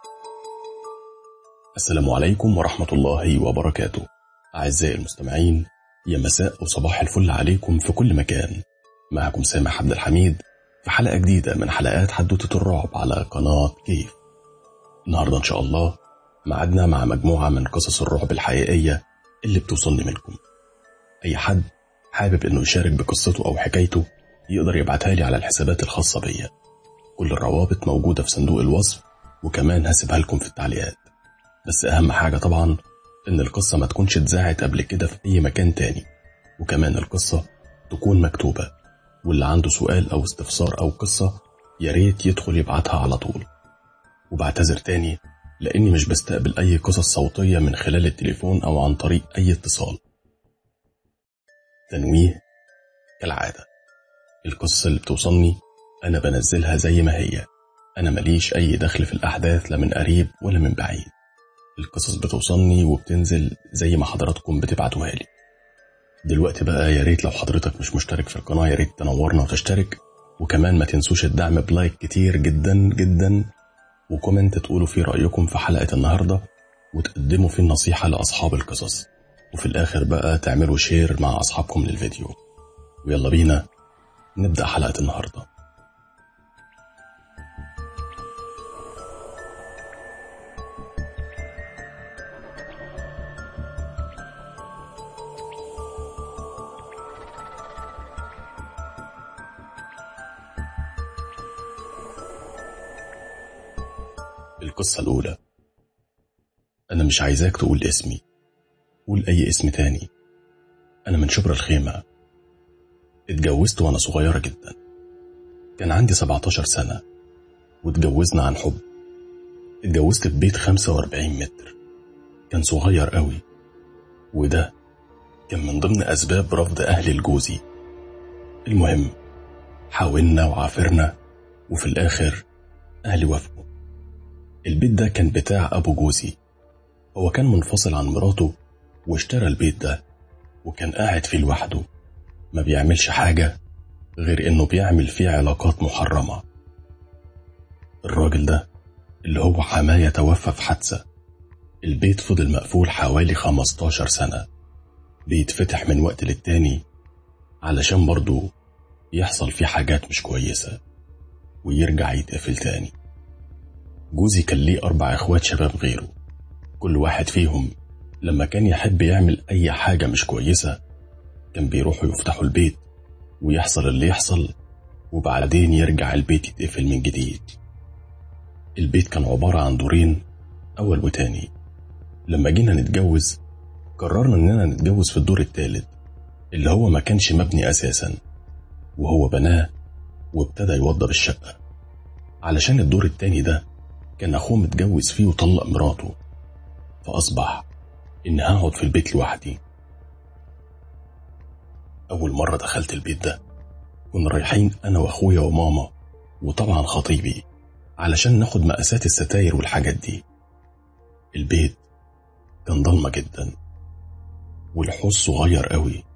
السلام عليكم ورحمة الله وبركاته. أعزائي المستمعين، يا مساء وصباح الفل عليكم في كل مكان. معكم سامح عبد الحميد في حلقة جديدة من حلقات حدوتة الرعب على قناة كيف. النهاردة إن شاء الله معدنا مع مجموعة من قصص الرعب الحقيقية اللي بتوصلني منكم. أي حد حابب إنه يشارك بقصته أو حكايته يقدر يبعتها لي على الحسابات الخاصة بيا. كل الروابط موجودة في صندوق الوصف، وكمان هسيبها لكم في التعليقات. بس أهم حاجة طبعا إن القصة ما تكونش اتذاعت قبل كده في أي مكان تاني، وكمان القصة تكون مكتوبة، واللي عنده سؤال أو استفسار أو قصة ياريت يدخل يبعتها على طول. وبعتذر تاني لأني مش بستقبل أي قصص صوتية من خلال التليفون أو عن طريق أي اتصال. تنويه كالعادة، القصة اللي بتوصلني أنا بنزلها زي ما هي، أنا ماليش أي دخل في الأحداث لا من قريب ولا من بعيد. القصص بتوصلني وبتنزل زي ما حضراتكم بتبعتوها لي. دلوقتي بقى ياريت لو حضرتك مش مشترك في القناة ياريت تنورنا وتشترك، وكمان ما تنسوش الدعم بلايك كتير جدا جدا، وكومنت تقولوا فيه رأيكم في حلقة النهاردة، وتقدموا فيه النصيحة لأصحاب القصص، وفي الآخر بقى تعملوا شير مع أصحابكم للفيديو. ويلا بينا نبدأ حلقة النهاردة. القصة الأولى. أنا مش عايزاك تقول اسمي، قول أي اسم تاني. أنا من شبرا الخيمة. اتجوزت وأنا صغيرة جدا، كان عندي 17 سنة، واتجوزنا عن حب. اتجوزت في بيت 45 متر، كان صغير قوي، وده كان من ضمن أسباب رفض أهلي لجوزي. المهم حاولنا وعافرنا، وفي الآخر أهلي وافقوا. البيت ده كان بتاع أبو جوزي، هو كان منفصل عن مراته واشترى البيت ده، وكان قاعد فيه لوحده، ما بيعملش حاجة غير إنه بيعمل فيه علاقات محرمة. الراجل ده اللي هو حماية توفى في حادثة. البيت فضل مقفول حوالي 15 سنة، بيتفتح من وقت للتاني علشان برضو يحصل فيه حاجات مش كويسة ويرجع يتقفل تاني. جوزي كان ليه 4 إخوات شباب غيره، كل واحد فيهم لما كان يحب يعمل أي حاجة مش كويسة كان بيروحوا يفتحوا البيت ويحصل اللي يحصل، وبعدين يرجع البيت يتقفل من جديد. البيت كان عبارة عن دورين، أول وتاني. لما جينا نتجوز قررنا إننا نتجوز في الدور الثالث اللي هو ما كانش مبني أساسا، وهو بناه وابتدى يوضب الشقة علشان الدور التاني ده كان أخوه متجوز فيه وطلق مراته، فأصبح إن هقعد في البيت لوحدي. أول مرة دخلت البيت ده كنا رايحين أنا وأخويا وماما وطبعا خطيبي علشان ناخد مقاسات الستاير والحاجات دي. البيت كان ضلمة جدا والحوض صغير قوي.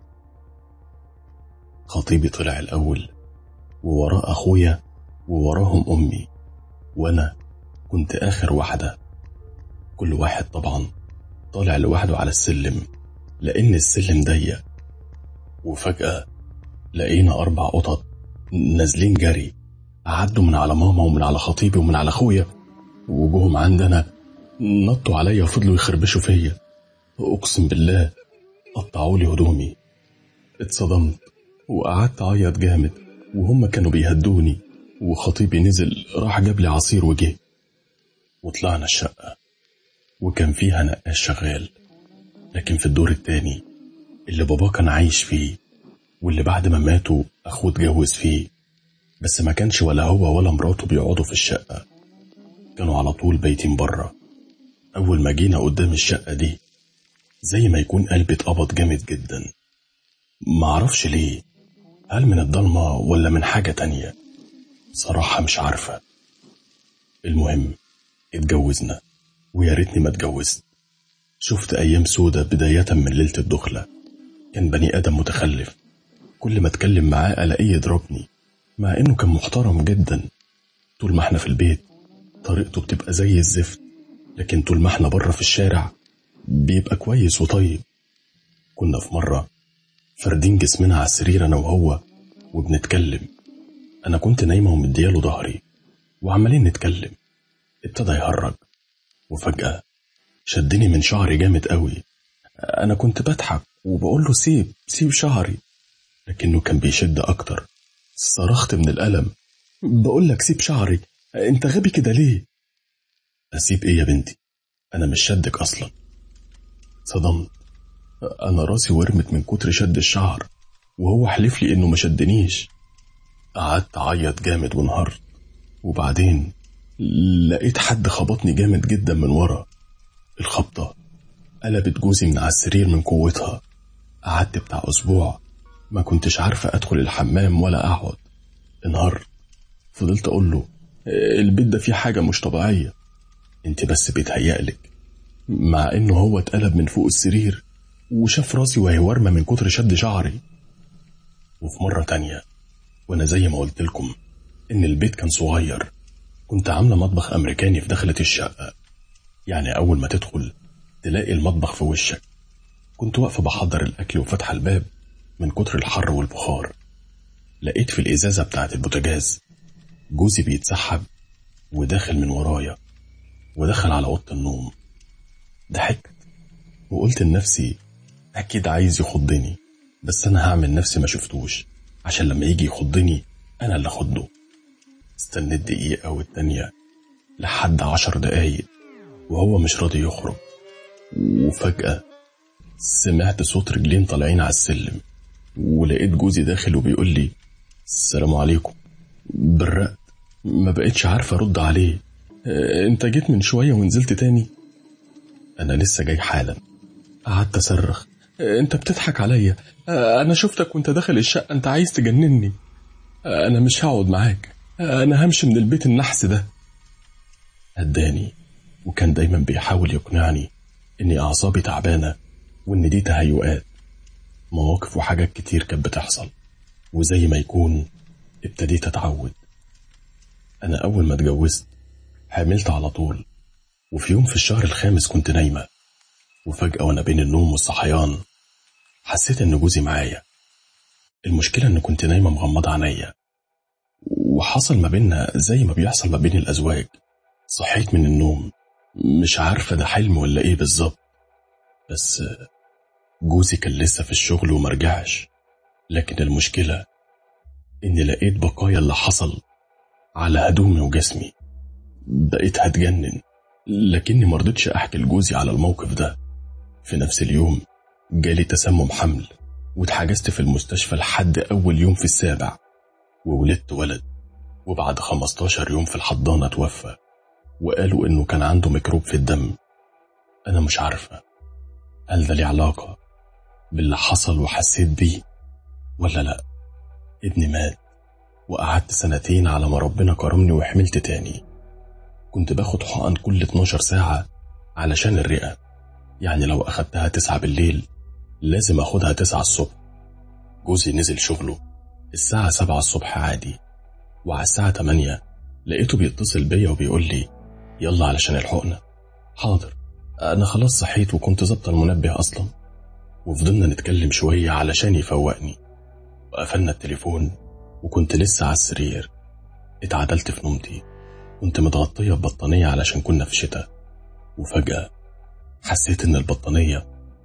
خطيبي طلع الأول ووراه أخويا ووراهم أمي، وأنا كنت آخر واحدة. كل واحد طبعا طالع لوحده على السلم لأن السلم ضيق. وفجأة لقينا 4 قطط نازلين جري، عدوا من على ماما ومن على خطيبي ومن على أخويا وجوهم عندنا، نطوا عليا وفضلوا يخربشوا فيا. أقسم بالله قطعوا لي هدومي. اتصدمت وقعدت أعيط جامد، وهم كانوا بيهدوني. وخطيبي نزل راح جاب لي عصير وجه، وطلعنا الشقة وكان فيها نقاش شغال، لكن في الدور التاني اللي بابا كان عايش فيه واللي بعد ما ماتوا أخوه اتجوز فيه، بس ما كانش ولا هو ولا مراته بيقعدوا في الشقة، كانوا على طول بيتين برا. أول ما جينا قدام الشقة دي زي ما يكون قلبي اتقبض جامد جدا، معرفش ليه، هل من الضلمة ولا من حاجة تانية، صراحة مش عارفة. المهم اتجوزنا، ويا ريتني ما اتجوزت. شفت أيام سودة بداية من ليلة الدخلة. كان بني آدم متخلف، كل ما اتكلم معاه ألاقيه يضربني، مع إنه كان محترم جدا. طول ما احنا في البيت طريقته بتبقى زي الزفت، لكن طول ما احنا بره في الشارع بيبقى كويس وطيب. كنا في مرة فردين جسمنا على السرير أنا وهو وبنتكلم. أنا كنت نايمة ومدياله ظهري وعمالين نتكلم. ابتدى يهرج وفجأة شدني من شعري جامد قوي. أنا كنت بضحك وبقول له سيب شعري، لكنه كان بيشد أكتر. صرخت من الألم، بقول لك سيب شعري، أنت غبي كده ليه؟ أسيب إيه يا بنتي؟ أنا مش شدك أصلا. صدمت، أنا راسي ورمت من كتر شد الشعر، وهو حلف لي إنه ما شدنيش. قعدت أعيط جامد وانهارت، وبعدين لقيت حد خبطني جامد جدا من ورا. الخبطة قلبت جوزي من على السرير من قوتها. قعدت بتاع أسبوع ما كنتش عارفة أدخل الحمام ولا أقعد. انهارت، فضلت أقول له البيت ده فيه حاجة مش طبيعية، انت بس بيتهيألك. مع إنه هو اتقلب من فوق السرير وشاف راسي وهي ورمة من كتر شد شعري. وفي مرة تانية وأنا زي ما قلت لكم إن البيت كان صغير، كنت عاملة مطبخ أمريكاني في دخلة الشقة، يعني أول ما تدخل تلاقي المطبخ في وشك. كنت واقفة بحضر الأكل وفتح الباب من كتر الحر والبخار. لقيت في الإزازة بتاعت البوتاجاز جوزي بيتسحب وداخل من ورايا، ودخل على أوضة النوم. ضحكت وقلت لنفسي أكيد عايز يخضني، بس أنا هعمل نفسي ما شفتوش عشان لما يجي يخضني أنا اللي أخده. استنيت دقيقة والتانية لحد 10 دقايق وهو مش راضي يخرج. وفجأة سمعت صوت رجلين طالعين على السلم، ولقيت جوزي داخل وبيقول لي السلام عليكم. برقت، ما بقتش عارفة أرد عليه. انت جيت من شوية ونزلت تاني؟ أنا لسه جاي حالا. قعدت أصرخ انت بتضحك عليا، أنا شفتك وانت داخل الشقة، انت عايز تجنني. أنا مش هقعد معاك، أنا همشي من البيت النحس ده. هداني وكان دايما بيحاول يقنعني إني أعصابي تعبانة وإن دي تهيؤات. مواقف وحاجات كتير كانت بتحصل، وزي ما يكون ابتديت أتعود. أنا أول ما اتجوزت حملت على طول، وفي يوم في الشهر الخامس كنت نايمة، وفجأة وأنا بين النوم والصحيان حسيت إن جوزي معايا. المشكلة إن كنت نايمة مغمضة عينيا، وحصل ما بيننا زي ما بيحصل ما بين الأزواج. صحيت من النوم مش عارفة ده حلم ولا إيه بالظبط، بس جوزي كان لسه في الشغل ومرجعش. لكن المشكلة إني لقيت بقايا اللي حصل على هدومي وجسمي. بقيت هتجنن، لكني مرضتش أحكي لجوزي على الموقف ده. في نفس اليوم جالي تسمم حمل، واتحجزت في المستشفى لحد أول يوم في السابع، وولدت ولد. وبعد 15 يوم في الحضانة توفى، وقالوا إنه كان عنده ميكروب في الدم. أنا مش عارفة هل ده ليه علاقة باللي حصل وحسيت بيه ولا لأ. ابني مات، وقعدت 2 على ما ربنا كرمني وحملت تاني. كنت باخد حقن كل 12 ساعة علشان الرئة، يعني لو أخدتها 9 بالليل لازم أخدها 9 الصبح. جوزي نزل شغله الساعة 7 الصبح عادي، وعلى الساعة 8 لقيته بيتصل بيا وبيقول لي يلا علشان الحقنة. حاضر، أنا خلاص صحيت وكنت ظبط المنبه أصلا. وفضلنا نتكلم شوية علشان يفوقني، وقفلنا التليفون وكنت لسه على السرير. اتعدلت في نومتي، كنت متغطية ببطانية علشان كنا في شتاء، وفجأة حسيت إن البطانية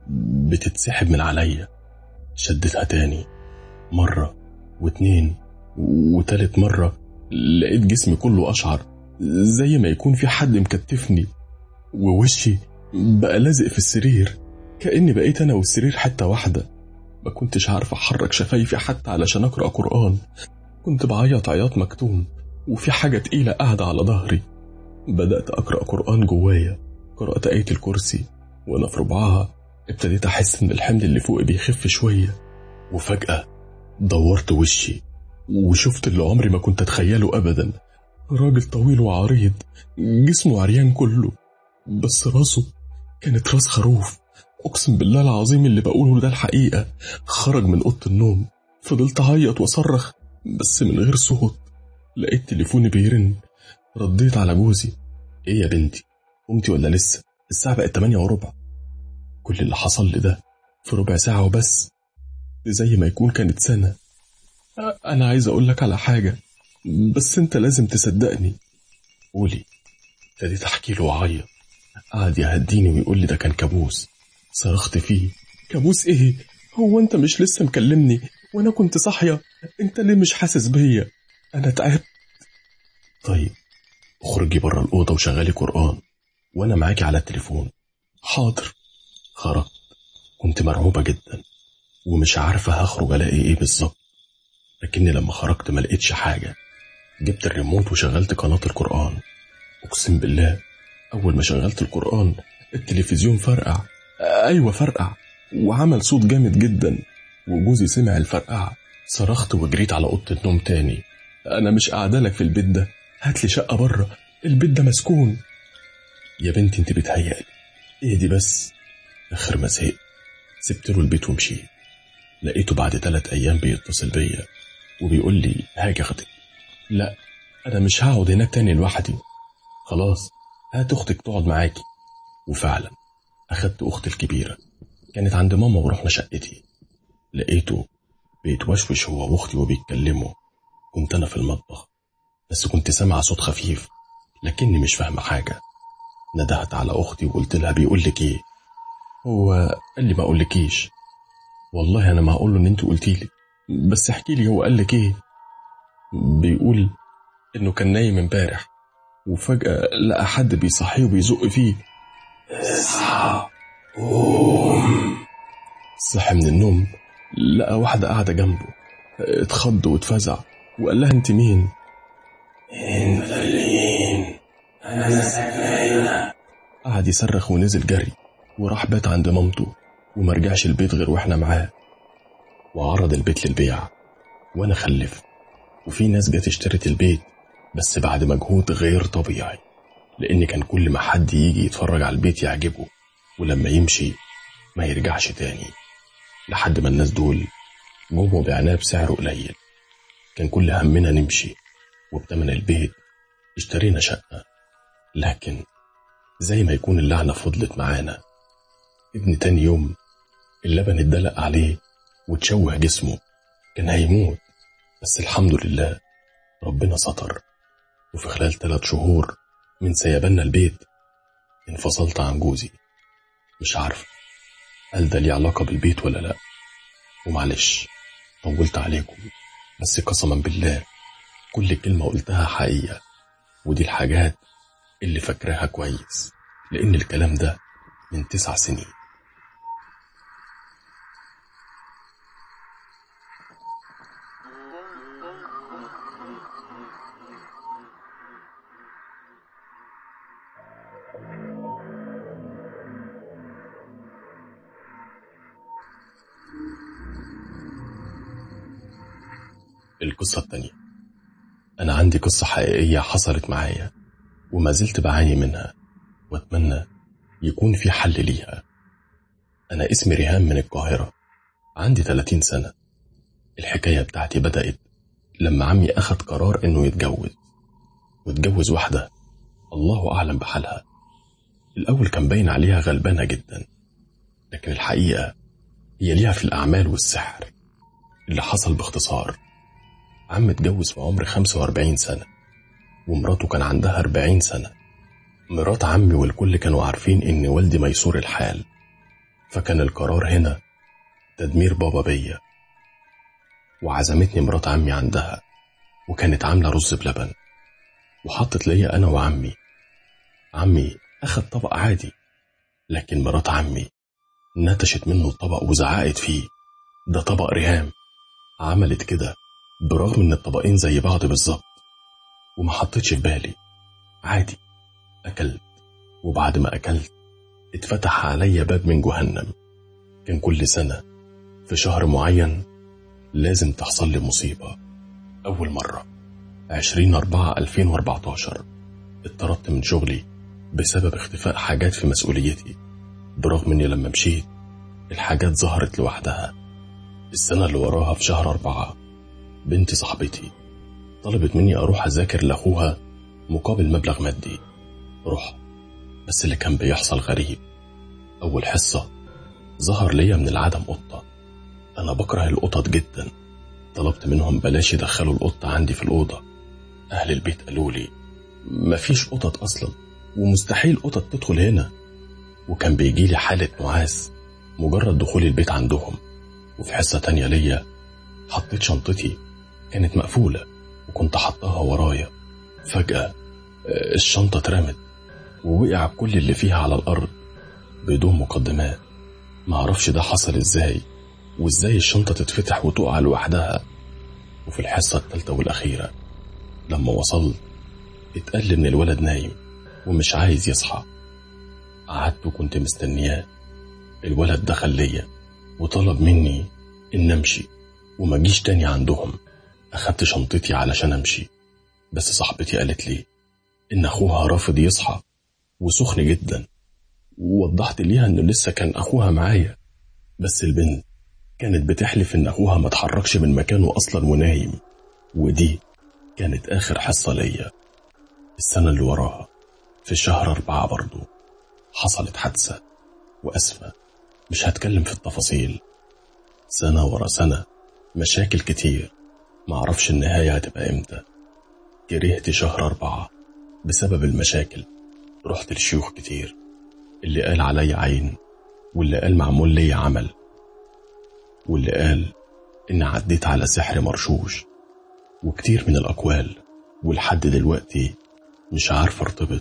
بتتسحب من عليا. شدتها تاني، مرة واتنين وتالت مرة، لقيت جسمي كله أشعر زي ما يكون في حد مكتفني، ووشي بقى لازق في السرير كأني بقيت أنا والسرير حتة واحدة. ما كنتش عارف أحرك شفايفي حتى علشان أقرأ قرآن. كنت بعيط عياط مكتوم، وفي حاجة تقيلة قاعدة على ظهري. بدأت أقرأ قرآن جوايا، قرأت آية الكرسي، وأنا في ربعها ابتديت أحس إن الحمل اللي فوقي بيخف شوية. وفجأة دورت وشي وشفت اللي عمري ما كنت أتخيله أبدا. راجل طويل وعريض، جسمه عريان كله، بس راسه كانت راس خروف. أقسم بالله العظيم اللي بقوله ده الحقيقة. خرج من أوضة النوم، فضلت أعيط وأصرخ بس من غير صوت. لقيت تليفوني بيرن، رديت على جوزي ايه يا بنتي، قمتي ولا لسه؟ الساعة بقت 8:15. كل اللي حصل لي ده في ربع ساعة وبس، زي ما يكون كانت سنة. أنا عايز أقولك على حاجة بس أنت لازم تصدقني. قولي. ابتديت أحكي له وأعيط. قعد يهديني ويقول لي ده كان كابوس. صرخت فيه. كابوس إيه؟ هو أنت مش لسه مكلمني وأنا كنت صاحية؟ أنت ليه مش حاسس بيا؟ أنا تعبت. طيب اخرجي بره الأوضة وشغلي قرآن وأنا معاكي على التليفون. حاضر. خرجت. كنت مرعوبة جدا ومش عارفة هخرج ألاقي إيه بالظبط، لكني لما خرجت ما لقيتش حاجة. جبت الريموت وشغلت قناة القرآن. أقسم بالله أول ما شغلت القرآن التلفزيون فرقع. أيوة فرقع، وعمل صوت جامد جدا، وجوزي سمع الفرقعة. صرخت وجريت على أوضة النوم تاني. أنا مش قاعدالك في البيت ده، هاتلي شقة بره، البيت ده مسكون. يا بنتي انت بتهيألي، ايه دي بس. آخر ما زهقت سبت له البيت ومشيت. لقيته بعد 3 أيام بيتصل بيا وبيقول لي هاجي أخدك. لا أنا مش هقعد هناك تاني لوحدي، خلاص هات أختك تقعد معاكي. وفعلا أخدت أختي الكبيرة، كانت عند ماما ورحنا شقتي. لقيته بيتوشوش هو وأختي وبيتكلموا. كنت أنا في المطبخ بس كنت سامع صوت خفيف لكني مش فاهمة حاجة. ندهت على أختي وقلت لها بيقول لك إيه؟ هو قال لي ما أقولكيش. والله أنا ما هقوله إن أنت قلتي لي، بس احكي لي هو قال لك إيه؟ بيقول إنه كان نايم امبارح وفجأة لقى حد بيصحيه وبيزق فيه. اصحى قوم. صحي من النوم لقى واحدة قاعدة جنبه. اتخض واتفزع وقال لها انت مين؟ انت اللي مين؟ انا سكينة. قعد يصرخ ونزل جري وراح بات عند مامته ومرجعش البيت غير واحنا معاه. وعرض البيت للبيع وانا خلفت، وفي ناس جت اشترت البيت بس بعد مجهود غير طبيعي، لان كان كل ما حد يجي يتفرج على البيت يعجبه ولما يمشي ما يرجعش تاني، لحد ما الناس دول جم وبعناه بسعر قليل. كان كل همنا نمشي، وبتمن البيت اشترينا شقة. لكن زي ما يكون اللعنة فضلت معانا. ابن تاني يوم اللبن اتدلق عليه وتشوه جسمه، كان هيموت بس الحمد لله ربنا ستر. وفي خلال 3 شهور من سيبنا البيت انفصلت عن جوزي. مش عارف هل ده ليه علاقة بالبيت ولا لا، ومعلش طولت عليكم، بس قسما بالله كل كلمة قلتها حقيقة، ودي الحاجات اللي فاكراها كويس لأن الكلام ده من 9 سنين. القصة التانية. أنا عندي قصة حقيقية حصلت معايا وما زلت بعاني منها، وأتمنى يكون في حل ليها. أنا اسمي ريهام من القاهرة، عندي 30 سنة. الحكاية بتاعتي بدأت لما عمي أخد قرار إنه واتجوز واحدة الله أعلم بحالها. الأول كان باين عليها غلبانة جدا، لكن الحقيقة هي ليها في الأعمال والسحر. اللي حصل باختصار، عم اتجوز في عمر 45 سنة ومراته كان عندها 40 سنة. مرات عمي والكل كانوا عارفين إن والدي ميسور الحال، فكان القرار هنا تدمير بابا بيا. وعزمتني مرات عمي عندها، وكانت عاملة رز بلبن وحطت ليا أنا وعمي. عمي أخد طبق عادي، لكن مرات عمي نتشت منه الطبق وزعقت فيه، ده طبق ريهام. عملت كده برغم إن الطبقين زي بعض بالظبط، وما حطيتش في بالي، عادي. أكلت، وبعد ما أكلت اتفتح عليا باب من جهنم. كان كل سنة في شهر معين لازم تحصل لي مصيبة. أول مرة 20/4/2014 اتطردت من شغلي بسبب اختفاء حاجات في مسؤوليتي، برغم إني لما مشيت الحاجات ظهرت لوحدها. السنة اللي وراها في شهر 4 بنت صاحبتي طلبت مني أروح أذاكر لأخوها مقابل مبلغ مادي. رحت، بس اللي كان بيحصل غريب. أول حصة ظهر ليا من العدم قطة. أنا بكره القطط جدا. طلبت منهم بلاش يدخلوا القطة عندي في الأوضة. أهل البيت قالوا لي مفيش قطط أصلا، ومستحيل قطط تدخل هنا. وكان بيجيلي حالة نعاس مجرد دخول البيت عندهم. وفي حصة تانية ليا حطيت شنطتي، كانت مقفولة وكنت حطاها ورايا. فجأة الشنطة اترمت ووقع كل اللي فيها على الأرض بدون مقدمات. معرفش ده حصل ازاي، وازاي الشنطة تتفتح وتقع لوحدها. وفي الحصة الثالثة والأخيرة لما وصلت اتقال لي إن الولد نايم ومش عايز يصحى. قعدت وكنت مستنياه. الولد دخل ليا وطلب مني إن أمشي وما جيش تاني عندهم. أخدت شنطتي علشان أمشي، بس صاحبتي قالت لي إن أخوها رافض يصحى وسخن جدا. ووضحت ليها إنه لسه كان أخوها معايا، بس البنت كانت بتحلف إن أخوها ما تحركش من مكانه أصلا ونايم. ودي كانت آخر حصة ليا. السنة اللي وراها في شهر 4 برضو حصلت حادثة، وأسفة مش هتكلم في التفاصيل. سنة ورا سنة مشاكل كتير، معرفش النهاية هتبقى امتى. كرهت شهر 4 بسبب المشاكل. رحت لشيوخ كتير، اللي قال علي عين، واللي قال معمول لي عمل، واللي قال إن عديت على سحر مرشوش، وكتير من الأقوال. ولحد دلوقتي مش عارف ارتبط.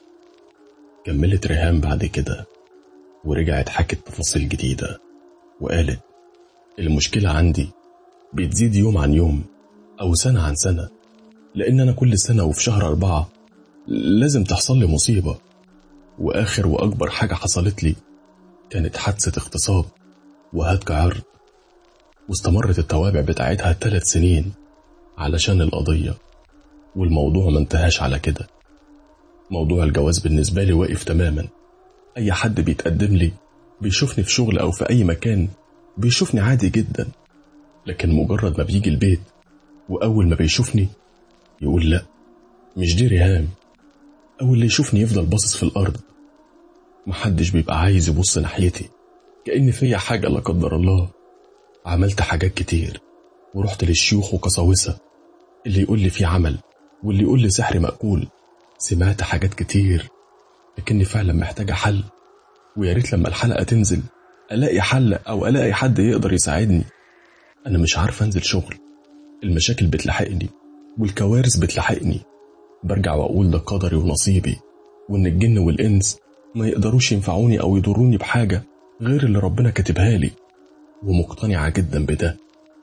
كملت ريهام بعد كده ورجعت حكت تفاصيل جديدة، وقالت المشكلة عندي بتزيد يوم عن يوم أو سنة عن سنة، لأن أنا كل سنة وفي شهر 4 لازم تحصل لي مصيبة. وآخر وأكبر حاجة حصلت لي كانت حادثة اغتصاب وهتك عرض، واستمرت التوابع بتاعتها 3 سنين علشان القضية. والموضوع ما انتهاش على كده. موضوع الجواز بالنسبة لي واقف تماما. أي حد بيتقدم لي بيشوفني في شغل أو في أي مكان بيشوفني عادي جدا، لكن مجرد ما بيجي البيت وأول ما بيشوفني يقول لا مش دي ريهام. أول اللي يشوفني يفضل باصص في الأرض. محدش بيبقى عايز يبص ناحيتي، كأن فيا حاجة لا قدر الله. عملت حاجات كتير ورحت للشيوخ وقساوسة، اللي يقول لي في عمل واللي يقول لي سحر مأكول. سمعت حاجات كتير، لكني فعلا محتاجة حل. ويا ريت لما الحلقة تنزل ألاقي حل أو ألاقي حد يقدر يساعدني. أنا مش عارف أنزل شغل، المشاكل بتلحقني والكوارث بتلحقني. برجع وأقول ده قدري ونصيبي، وإن الجن والإنس ما يقدروش ينفعوني أو يضروني بحاجة غير اللي ربنا كاتبها لي، ومقتنعة جدا بده.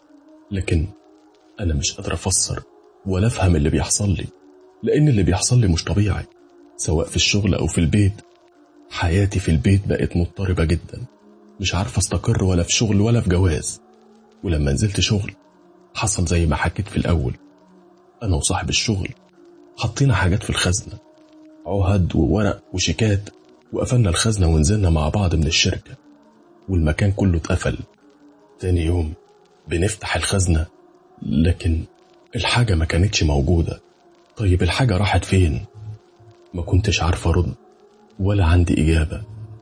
لكن أنا مش قادر أفسر ولا أفهم اللي بيحصل لي، لأن اللي بيحصل لي مش طبيعي، سواء في الشغل أو في البيت. حياتي في البيت بقت مضطربة جدا، مش عارف أستقر ولا في شغل ولا في جواز. ولما نزلت شغل حصل زي ما حكيت في الأول. أنا وصاحب الشغل حطينا حاجات في الخزنة، عهد وورق وشيكات، وقفلنا الخزنة ونزلنا مع بعض من الشركة، والمكان كله اتقفل. تاني يوم بنفتح الخزنة، لكن الحاجة ما كانتش موجودة. طيب الحاجة راحت فين؟ ما كنتش عارف أرد ولا عندي إجابة.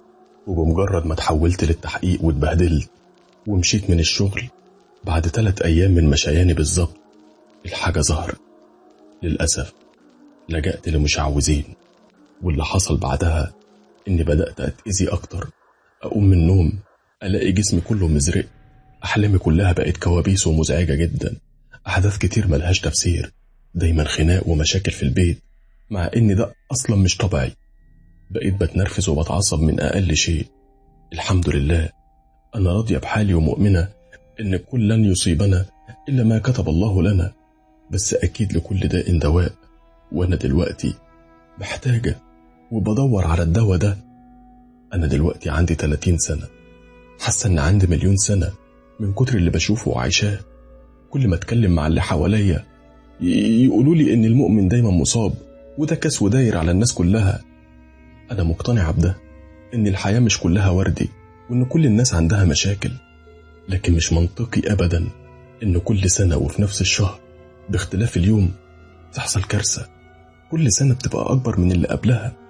وبمجرد ما تحولت للتحقيق واتبهدلت ومشيت من الشغل، بعد 3 أيام من مشياني بالظبط الحاجة ظهرت. للأسف لجأت لمشعوذين، واللي حصل بعدها إني بدأت أتأذي أكتر. أقوم من النوم ألاقي جسمي كله مزرق، أحلامي كلها بقت كوابيس ومزعجة جدا، أحداث كتير ملهاش تفسير، دايما خناق ومشاكل في البيت، مع إن ده أصلا مش طبيعي. بقيت بتنرفز وبتعصب من أقل شيء. الحمد لله أنا راضية بحالي ومؤمنة إن كل لن يصيبنا إلا ما كتب الله لنا، بس أكيد لكل داء دواء، وأنا دلوقتي محتاجة وبدور على الدواء ده. أنا دلوقتي عندي 30 سنة، حاسة إن عندي 1,000,000 سنة من كتر اللي بشوفه وعيشاه. كل ما أتكلم مع اللي حواليا يقولوا لي إن المؤمن دايما مصاب، وده كاس وداير على الناس كلها. أنا مقتنعة بده، إن الحياة مش كلها وردي، وإن كل الناس عندها مشاكل، لكن مش منطقي أبدا إن كل سنة وفي نفس الشهر باختلاف اليوم تحصل كارثة. كل سنة بتبقى أكبر من اللي قبلها،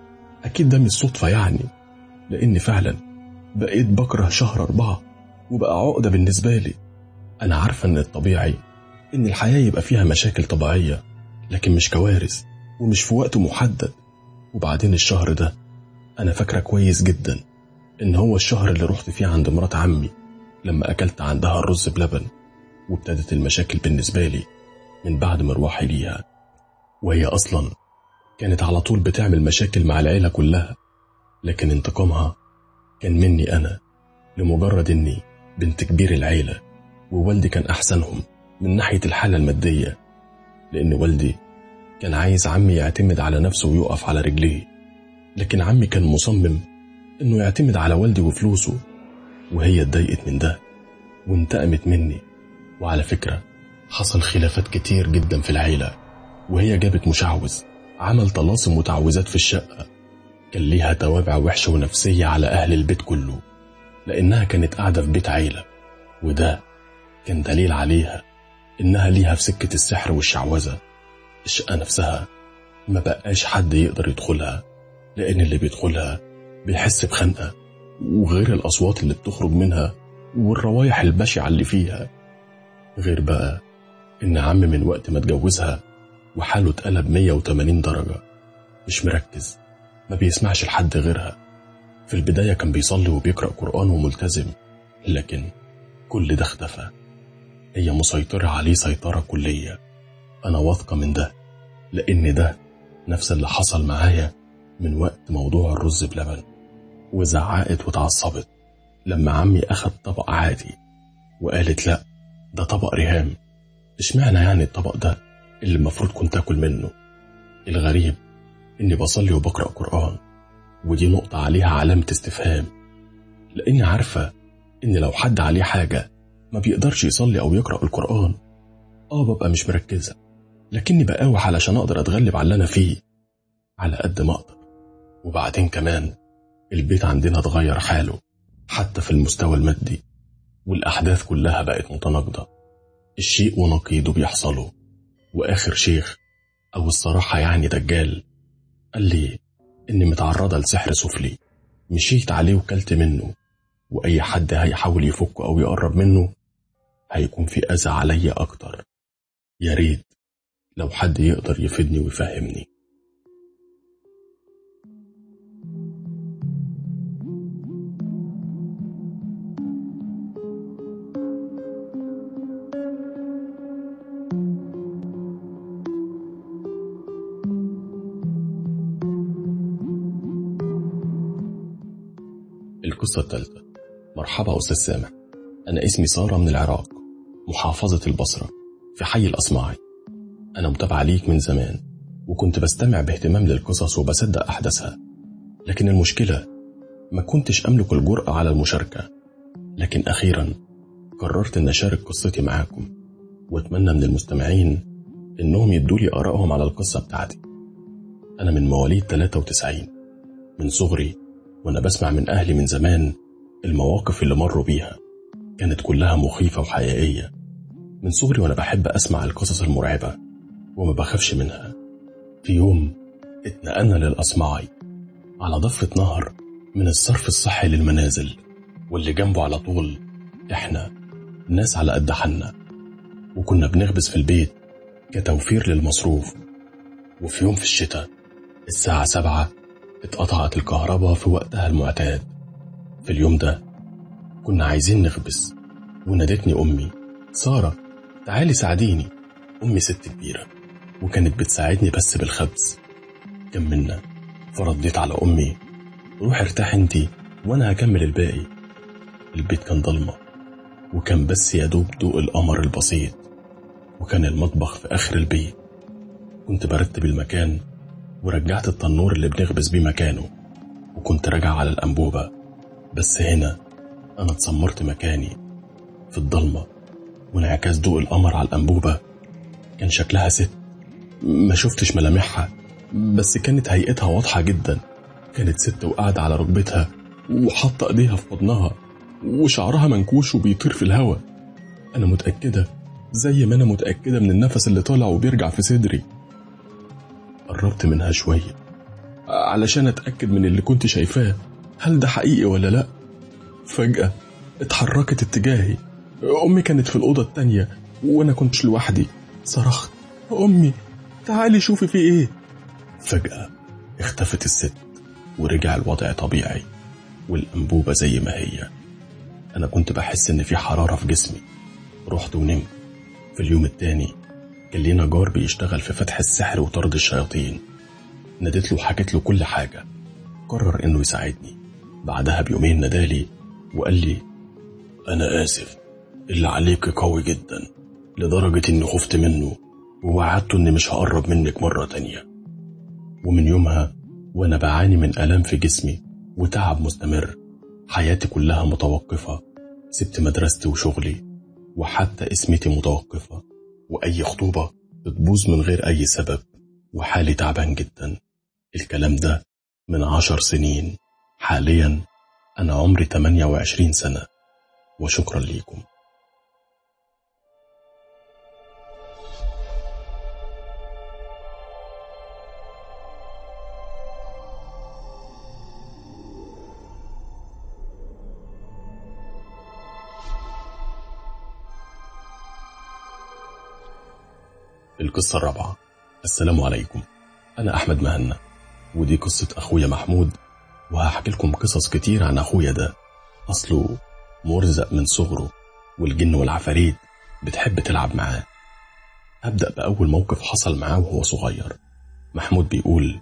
أكيد ده مش صدفة يعني، لأني فعلا بقيت بكره شهر 4 وبقى عقدة بالنسبة لي. أنا عارفة إن الطبيعي إن الحياة يبقى فيها مشاكل طبيعية، لكن مش كوارث ومش في وقت محدد. وبعدين الشهر ده أنا فاكرة كويس جدا إن هو الشهر اللي رحت فيه عند مرات عمي لما أكلت عندها الرز بلبن، وابتدت المشاكل بالنسبة لي من بعد مروحي ليها. وهي أصلا كانت على طول بتعمل مشاكل مع العيلة كلها، لكن انتقامها كان مني أنا، لمجرد إني بنت كبير العيلة، ووالدي كان أحسنهم من ناحية الحالة المادية، لأن والدي كان عايز عمي يعتمد على نفسه ويقف على رجليه، لكن عمي كان مصمم إنه يعتمد على والدي وفلوسه. وهي اتضايقت من ده وانتقمت مني. وعلى فكرة حصل خلافات كتير جدا في العيلة، وهي جابت مشعوذ عمل طلاسم وتعويذات في الشقة، كان ليها توابع وحشة ونفسية على أهل البيت كله، لأنها كانت قاعدة في بيت عيلة، وده كان دليل عليها إنها ليها في سكة السحر والشعوذة. الشقة نفسها ما بقاش حد يقدر يدخلها، لأن اللي بيدخلها بيحس بخنقة، وغير الأصوات اللي بتخرج منها والروايح البشعة اللي فيها. غير بقى إن عم من وقت ما اتجوزها وحاله اتقلب 180 درجة، مش مركز، ما بيسمعش لحد غيرها. في البداية كان بيصلي وبيقرأ قرآن وملتزم، لكن كل ده اختفى. هي مسيطرة عليه سيطرة كلية. أنا واثقة من ده، لأن ده نفس اللي حصل معايا من وقت موضوع الرز بلبن. وزعقت وتعصبت لما عمي أخد طبق عادي وقالت لا ده طبق ريهام، اشمعنى يعني الطبق ده اللي المفروض كنت أكل منه؟ الغريب إني بصلي وبقرأ قرآن، ودي نقطة عليها علامة استفهام، لأني عارفة إن لو حد عليه حاجة ما بيقدرش يصلي أو يقرأ القرآن ببقى مش مركزة، لكني بقاوح علشان أقدر أتغلب على اللي أنا فيه على قد ما أقدر. وبعدين كمان البيت عندنا اتغير حاله حتى في المستوى المادي، والأحداث كلها بقت متناقضة، الشيء ونقيضه بيحصلوا. وآخر شيخ أو الصراحة يعني دجال قال لي إني متعرضة لسحر سفلي، مشيت عليه وكلت منه، وأي حد هيحاول يفكه أو يقرب منه هيكون في أذى عليا أكتر. يا ريت لو حد يقدر يفيدني ويفهمني. القصة الثالثة. مرحبا أستاذ سامح، أنا اسمي سارة من العراق، محافظة البصرة في حي الأصمعي. أنا متابعة ليك من زمان، وكنت بستمع باهتمام للقصص وبصدق أحداثها، لكن المشكلة ما كنتش أملك الجرأة على المشاركة. لكن أخيرا قررت أن أشارك قصتي معاكم، وأتمنى من المستمعين إنهم يدولي آرائهم على القصة بتاعتي. أنا من مواليد 93. من صغري وأنا بسمع من أهلي من زمان المواقف اللي مروا بيها كانت كلها مخيفة وحقيقية. من صغري وأنا بحب أسمع القصص المرعبة وما بخافش منها. في يوم اتنقلنا للأصمعي على ضفة نهر من الصرف الصحي للمنازل، واللي جنبه على طول إحنا ناس على قد حالنا، وكنا بنخبز في البيت كتوفير للمصروف. وفي يوم في الشتاء الساعة 7 اتقطعت الكهرباء في وقتها المعتاد. في اليوم ده كنا عايزين نخبز، ونادتني أمي: سارة تعالي ساعديني. أمي ست كبيرة وكانت بتساعدني بس بالخبز. كملنا، فرديت على أمي: روح ارتاح انتي وأنا هكمل الباقي. البيت كان ضلمة، وكان بس يدوب ضوء القمر البسيط، وكان المطبخ في آخر البيت. كنت برتب المكان ورجعت التنور اللي بنخبز بيه مكانه، وكنت راجع على الأنبوبة. بس هنا أنا اتسمرت مكاني في الضلمة، وانعكاس ضوء القمر على الأنبوبة كان شكلها ست. ما شفتش ملامحها، بس كانت هيئتها واضحة جدا. كانت ست وقاعدة على ركبتها وحاطة ايديها في حضنها، وشعرها منكوش وبيطير في الهواء. أنا متأكدة زي ما أنا متأكدة من النفس اللي طالع وبيرجع في صدري. قربت منها شوية علشان أتأكد من اللي كنت شايفاه، هل ده حقيقي ولا لأ. فجأة اتحركت اتجاهي. أمي كانت في الأوضة التانية وأنا كنتش لوحدي. صرخت: أمي تعالي شوفي في إيه. فجأة اختفت الست ورجع الوضع طبيعي والأنبوبة زي ما هي. أنا كنت بحس إن في حرارة في جسمي. رحت ونمت. في اليوم التاني كان لينا جار بيشتغل في فتح السحر وطرد الشياطين. ناديت له وحكيت له كل حاجة. قرر إنه يساعدني. بعدها بيومين نادالي وقال لي: أنا آسف، اللي عليك قوي جدا لدرجة إني خفت منه ووعدته إني مش هقرب منك مرة تانية. ومن يومها وأنا بعاني من آلام في جسمي وتعب مستمر. حياتي كلها متوقفة. سبت مدرستي وشغلي وحتى اسمتي متوقفة، وأي خطوبة بتبوظ من غير أي سبب، وحالي تعبان جدا. الكلام ده من 10 سنين. حاليا أنا عمري 28 سنة. وشكرا ليكم. القصة الرابعة. السلام عليكم، أنا أحمد مهنا، ودي قصة أخويا محمود. وهحكي لكم قصص كتير عن أخويا ده. أصله مرزق من صغره، والجن والعفاريت بتحب تلعب معاه. هبدأ بأول موقف حصل معاه وهو صغير. محمود بيقول: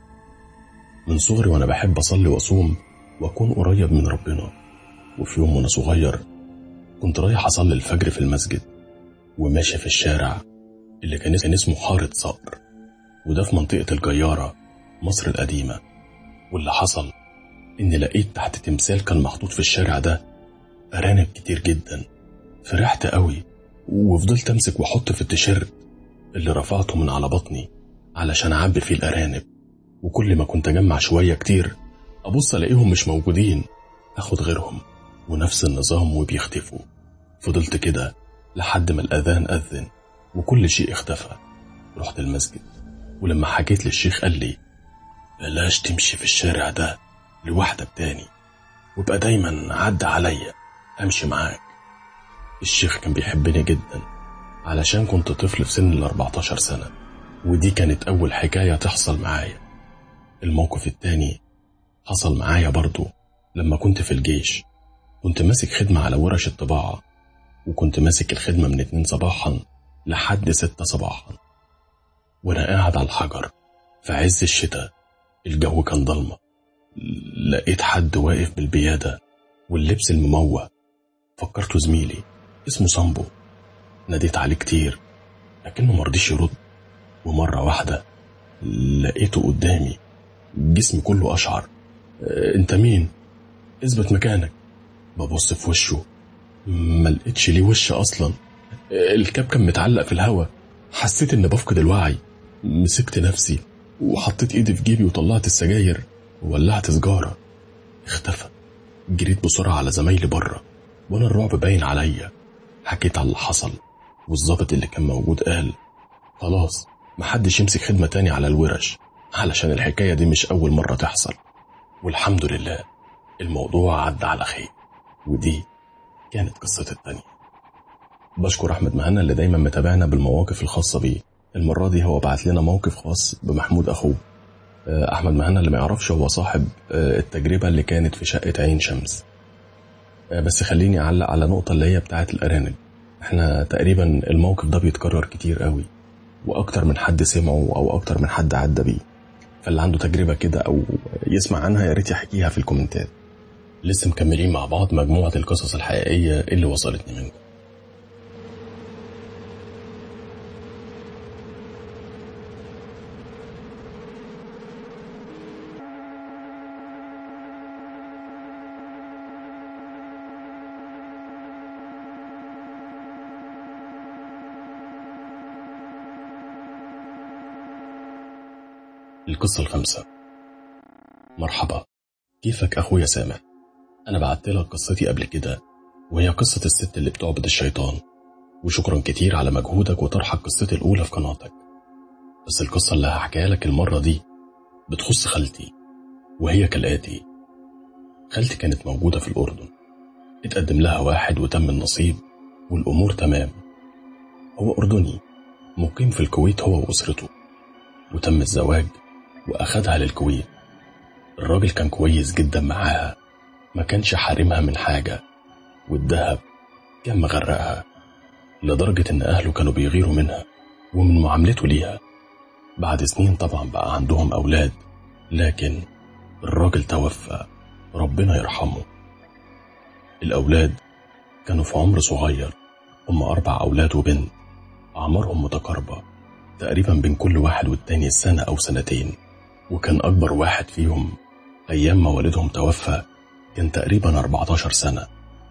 من صغري وأنا بحب أصلي وأصوم وأكون قريب من ربنا. وفي يوم وأنا صغير كنت رايح أصلي الفجر في المسجد، وماشي في الشارع اللي كان اسمه حارة صقر، وده في منطقة الجيارة، مصر القديمة. واللي حصل إني لقيت تحت تمثال كان محطوط في الشارع ده أرانب كتير جدا. فرحت قوي وفضلت أمسك وأحط في التيشيرت اللي رفعته من على بطني علشان أعبي فيه الأرانب. وكل ما كنت أجمع شوية كتير أبص ألاقيهم مش موجودين، أخد غيرهم ونفس النظام وبيختفوا. فضلت كده لحد ما الأذان أذن وكل شيء اختفى. رحت المسجد، ولما حكيت للشيخ قال لي: بلاش تمشي في الشارع ده لوحدك تاني، وابقى دايما عدى عليا امشي معاك. الشيخ كان بيحبني جدا علشان كنت طفل في سن 14 سنة، ودي كانت أول حكاية تحصل معايا. الموقف التاني حصل معايا برضو لما كنت في الجيش. كنت ماسك خدمة على ورش الطباعة، وكنت ماسك الخدمة من 2 صباحا لحد 6 صباحا. وانا قاعد على الحجر في عز الشتاء، الجو كان ضلمة. لقيت حد واقف بالبيادة واللبس المموه. فكرته زميلي اسمه سامبو. ناديت عليه كتير لكنه مرضيش يرد. ومرة واحدة لقيته قدامي، جسمي كله أشعر. انت مين؟ اثبت مكانك. ببص في وشه، ما لقيتش ليه وش أصلا. الكاب كان متعلق في الهوا. حسيت إن بفقد الوعي. مسكت نفسي وحطيت إيدي في جيبي وطلعت السجاير وولعت سجارة. اختفى. جريت بسرعة على زمايلي بره وانا الرعب باين عليا. حكيت على اللي حصل، والضابط اللي كان موجود قال: خلاص محدش يمسك خدمة تاني على الورش، علشان الحكاية دي مش أول مرة تحصل. والحمد لله الموضوع عدى على خير. ودي كانت قصة التانية. بشكر أحمد مهنا اللي دايما متابعنا بالمواقف الخاصة بيه. المرة دي هو بعت لنا موقف خاص بمحمود أخوه. أحمد مهنا اللي ما يعرفش هو صاحب التجربة اللي كانت في شقة عين شمس. بس خليني أعلق على نقطة اللي هي بتاعة الأرانب. احنا تقريبا الموقف ده بيتكرر كتير قوي، وأكتر من حد سمعه أو أكتر من حد عدى بيه. فاللي عنده تجربة كده أو يسمع عنها ياريت يحكيها في الكومنتات. لسه مكملين مع بعض مجموعة القصص الحقيقية اللي وصلتني منكم. القصة 5. مرحبا، كيفك أخويا سامح؟ أنا بعت لك قصتي قبل كده، وهي قصة الست اللي بتعبد الشيطان. وشكرا كتير على مجهودك وطرحك قصتي الأولى في قناتك. بس القصة اللي هحكيها لك المرة دي بتخص خالتي. وهي كالآتي: خالتي كانت موجودة في الأردن، اتقدم لها واحد وتم النصيب والأمور تمام. هو أردني مقيم في الكويت هو وأسرته، وتم الزواج وأخدها للكويت. الراجل كان كويس جدا معاها، ما كانش حارمها من حاجة، والذهب كان مغرقها، لدرجة إن أهله كانوا بيغيروا منها ومن معاملته ليها. بعد سنين طبعا بقى عندهم أولاد، لكن الراجل توفى، ربنا يرحمه. الأولاد كانوا في عمر صغير، هم 4 أولاد وبنت، أعمارهم متقاربة تقريبا بين كل واحد والتاني سنة أو سنتين. وكان أكبر واحد فيهم أيام ما والدهم توفى كان تقريبا 14 سنة.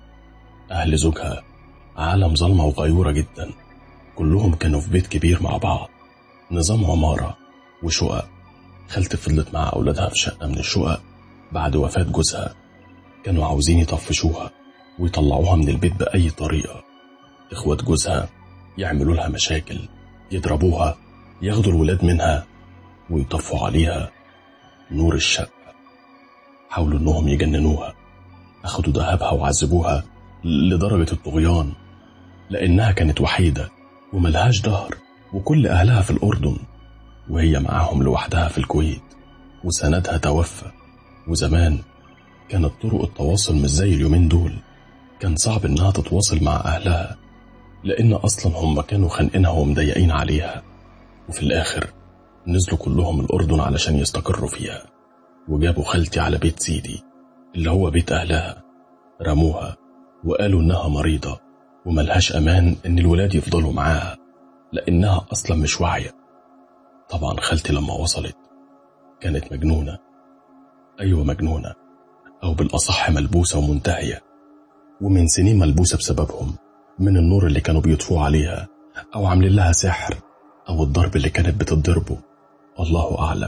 أهل زوجها عالم ظلمة وغيورة جدا، كلهم كانوا في بيت كبير مع بعض، نظام عمارة وشقق. خالتي فضلت مع أولادها في شقة من الشقق بعد وفاة جوزها، كانوا عاوزين يطفشوها ويطلعوها من البيت بأي طريقة. إخوات جوزها يعملوا لها مشاكل، يضربوها، ياخدوا الولاد منها ويطفوا عليها نور الشقة. حاولوا إنهم يجننوها، أخدوا ذهبها وعذبوها لدرجة الطغيان، لأنها كانت وحيدة وملهاش ظهر، وكل أهلها في الأردن وهي معاهم لوحدها في الكويت، وسندها توفى. وزمان كانت طرق التواصل مش زي اليومين دول، كان صعب إنها تتواصل مع أهلها، لأن أصلا هم كانوا خانقينها ومضايقين عليها. وفي الآخر نزلوا كلهم الأردن علشان يستقروا فيها، وجابوا خالتي على بيت سيدي اللي هو بيت أهلها. رموها وقالوا إنها مريضة وملهاش أمان إن الولاد يفضلوا معاها، لأنها أصلا مش واعية. طبعا خالتي لما وصلت كانت مجنونة، أيوة مجنونة، أو بالأصح ملبوسة ومنتهية، ومن سنين ملبوسة بسببهم، من النور اللي كانوا بيطفوا عليها، أو عاملين لها سحر، أو الضرب اللي كانت بتضربه، الله أعلم.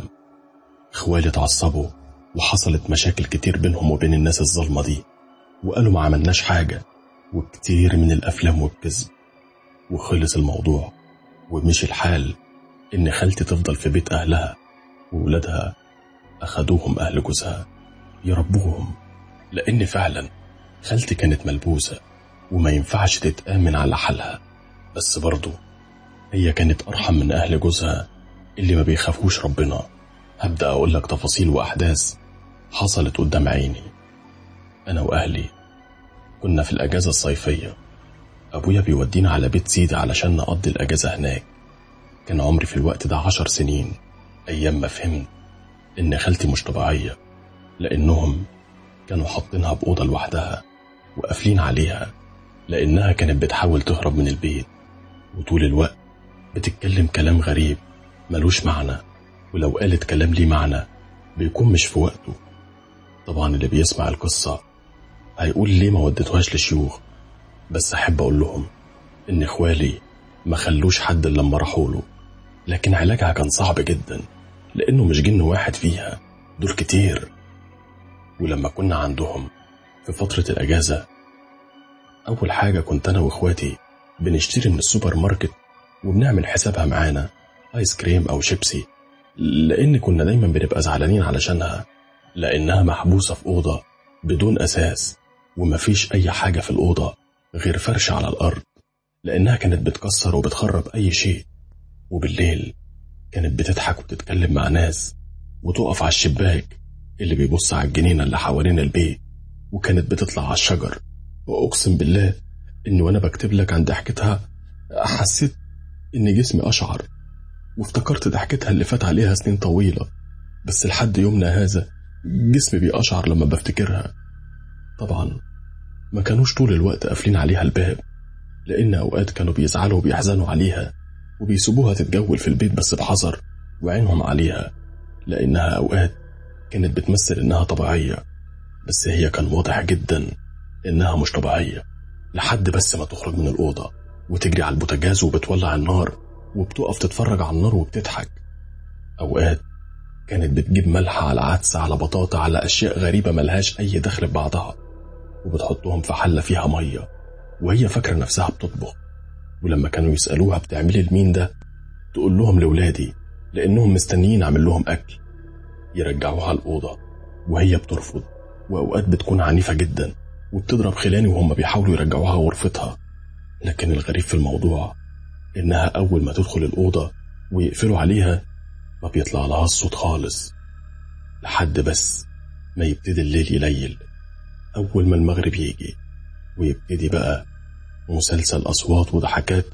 خوالي اتعصبوا وحصلت مشاكل كتير بينهم وبين الناس الظلمة دي، وقالوا ما عملناش حاجة، وكتير من الأفلام والكذب. وخلص الموضوع ومشي الحال إن خالتي تفضل في بيت أهلها، وولادها أخدوهم أهل جوزها يربوهم، لأن فعلا خالتي كانت ملبوسة وما ينفعش تتآمن على حالها. بس برضو هي كانت أرحم من أهل جوزها اللي ما بيخافوش ربنا. هبدأ أقول لك تفاصيل وأحداث حصلت قدام عيني. أنا وأهلي كنا في الأجازة الصيفية، أبويا بيودينا على بيت سيدي علشان نقضي الأجازة هناك. كان عمري في الوقت ده 10 سنين، أيام ما فهمت إن خالتي مش طبيعية، لأنهم كانوا حاطينها بأوضة لوحدها وقافلين عليها، لأنها كانت بتحاول تهرب من البيت، وطول الوقت بتتكلم كلام غريب ملوش معنى، ولو قالت كلام ليه معنى بيكون مش في وقته. طبعا اللي بيسمع القصة هيقول ليه ما وديتوهاش لشيوخ، بس أحب أقول لهم إن إخوالي ما خلوش حد لما راحوا له، لكن علاجها كان صعب جدا، لأنه مش جن واحد فيها، دول كتير. ولما كنا عندهم في فترة الأجازة، أول حاجة كنت أنا وإخواتي بنشتري من السوبر ماركت وبنعمل حسابها معانا آيس كريم أو شيبسي، لأن كنا دايما بنبقى زعلانين علشانها، لأنها محبوسة في أوضة بدون أساس، ومفيش أي حاجة في الأوضة غير فرش على الأرض، لأنها كانت بتكسر وبتخرب أي شيء. وبالليل كانت بتضحك وتتكلم مع ناس، وتقف على الشباك اللي بيبص على الجنينة اللي حوالين البيت، وكانت بتطلع على الشجر. وأقسم بالله إن وأنا بكتب لك عن ضحكتها حسيت إن جسمي أشعر، وافتكرت ضحكتها اللي فات عليها سنين طويلة، بس لحد يومنا هذا جسمي بيقشعر لما بفتكرها. طبعا ما كانوش طول الوقت قافلين عليها الباب، لأن أوقات كانوا بيزعلوا وبيحزنوا عليها وبيسيبوها تتجول في البيت بس بحذر وعينهم عليها، لأنها أوقات كانت بتمثل إنها طبيعية، بس هي كان واضح جدا إنها مش طبيعية، لحد بس ما تخرج من الأوضة وتجري على البوتاجاز وبتولع النار وبتقف تتفرج على النار وبتضحك. أوقات كانت بتجيب ملح على عدس على بطاطا على أشياء غريبة ملهاش أي دخل ببعضها، وبتحطهم في حلة فيها مية وهي فاكرة نفسها بتطبخ. ولما كانوا يسألوها بتعملي لمين ده، تقول لهم لولادي، لأنهم مستنيين أعمل لهم أكل. يرجعوها الأوضة وهي بترفض، وأوقات بتكون عنيفة جدا وبتضرب خلاني وهم بيحاولوا يرجعوها غرفتها. لكن الغريب في الموضوع إنها أول ما تدخل الأوضة ويقفلوا عليها ما بيطلع لها الصوت خالص، لحد بس ما يبتدي الليل يليل. أول ما المغرب يجي ويبتدي بقى مسلسل أصوات وضحكات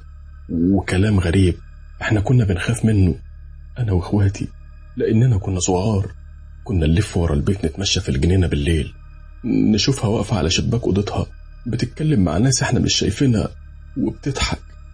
وكلام غريب احنا كنا بنخاف منه أنا وإخواتي، لأننا كنا صغار. كنا نلف ورا البيت نتمشى في الجنينة بالليل، نشوفها واقفة على شباك أوضتها بتتكلم مع ناس احنا مش شايفينها وبتضحك.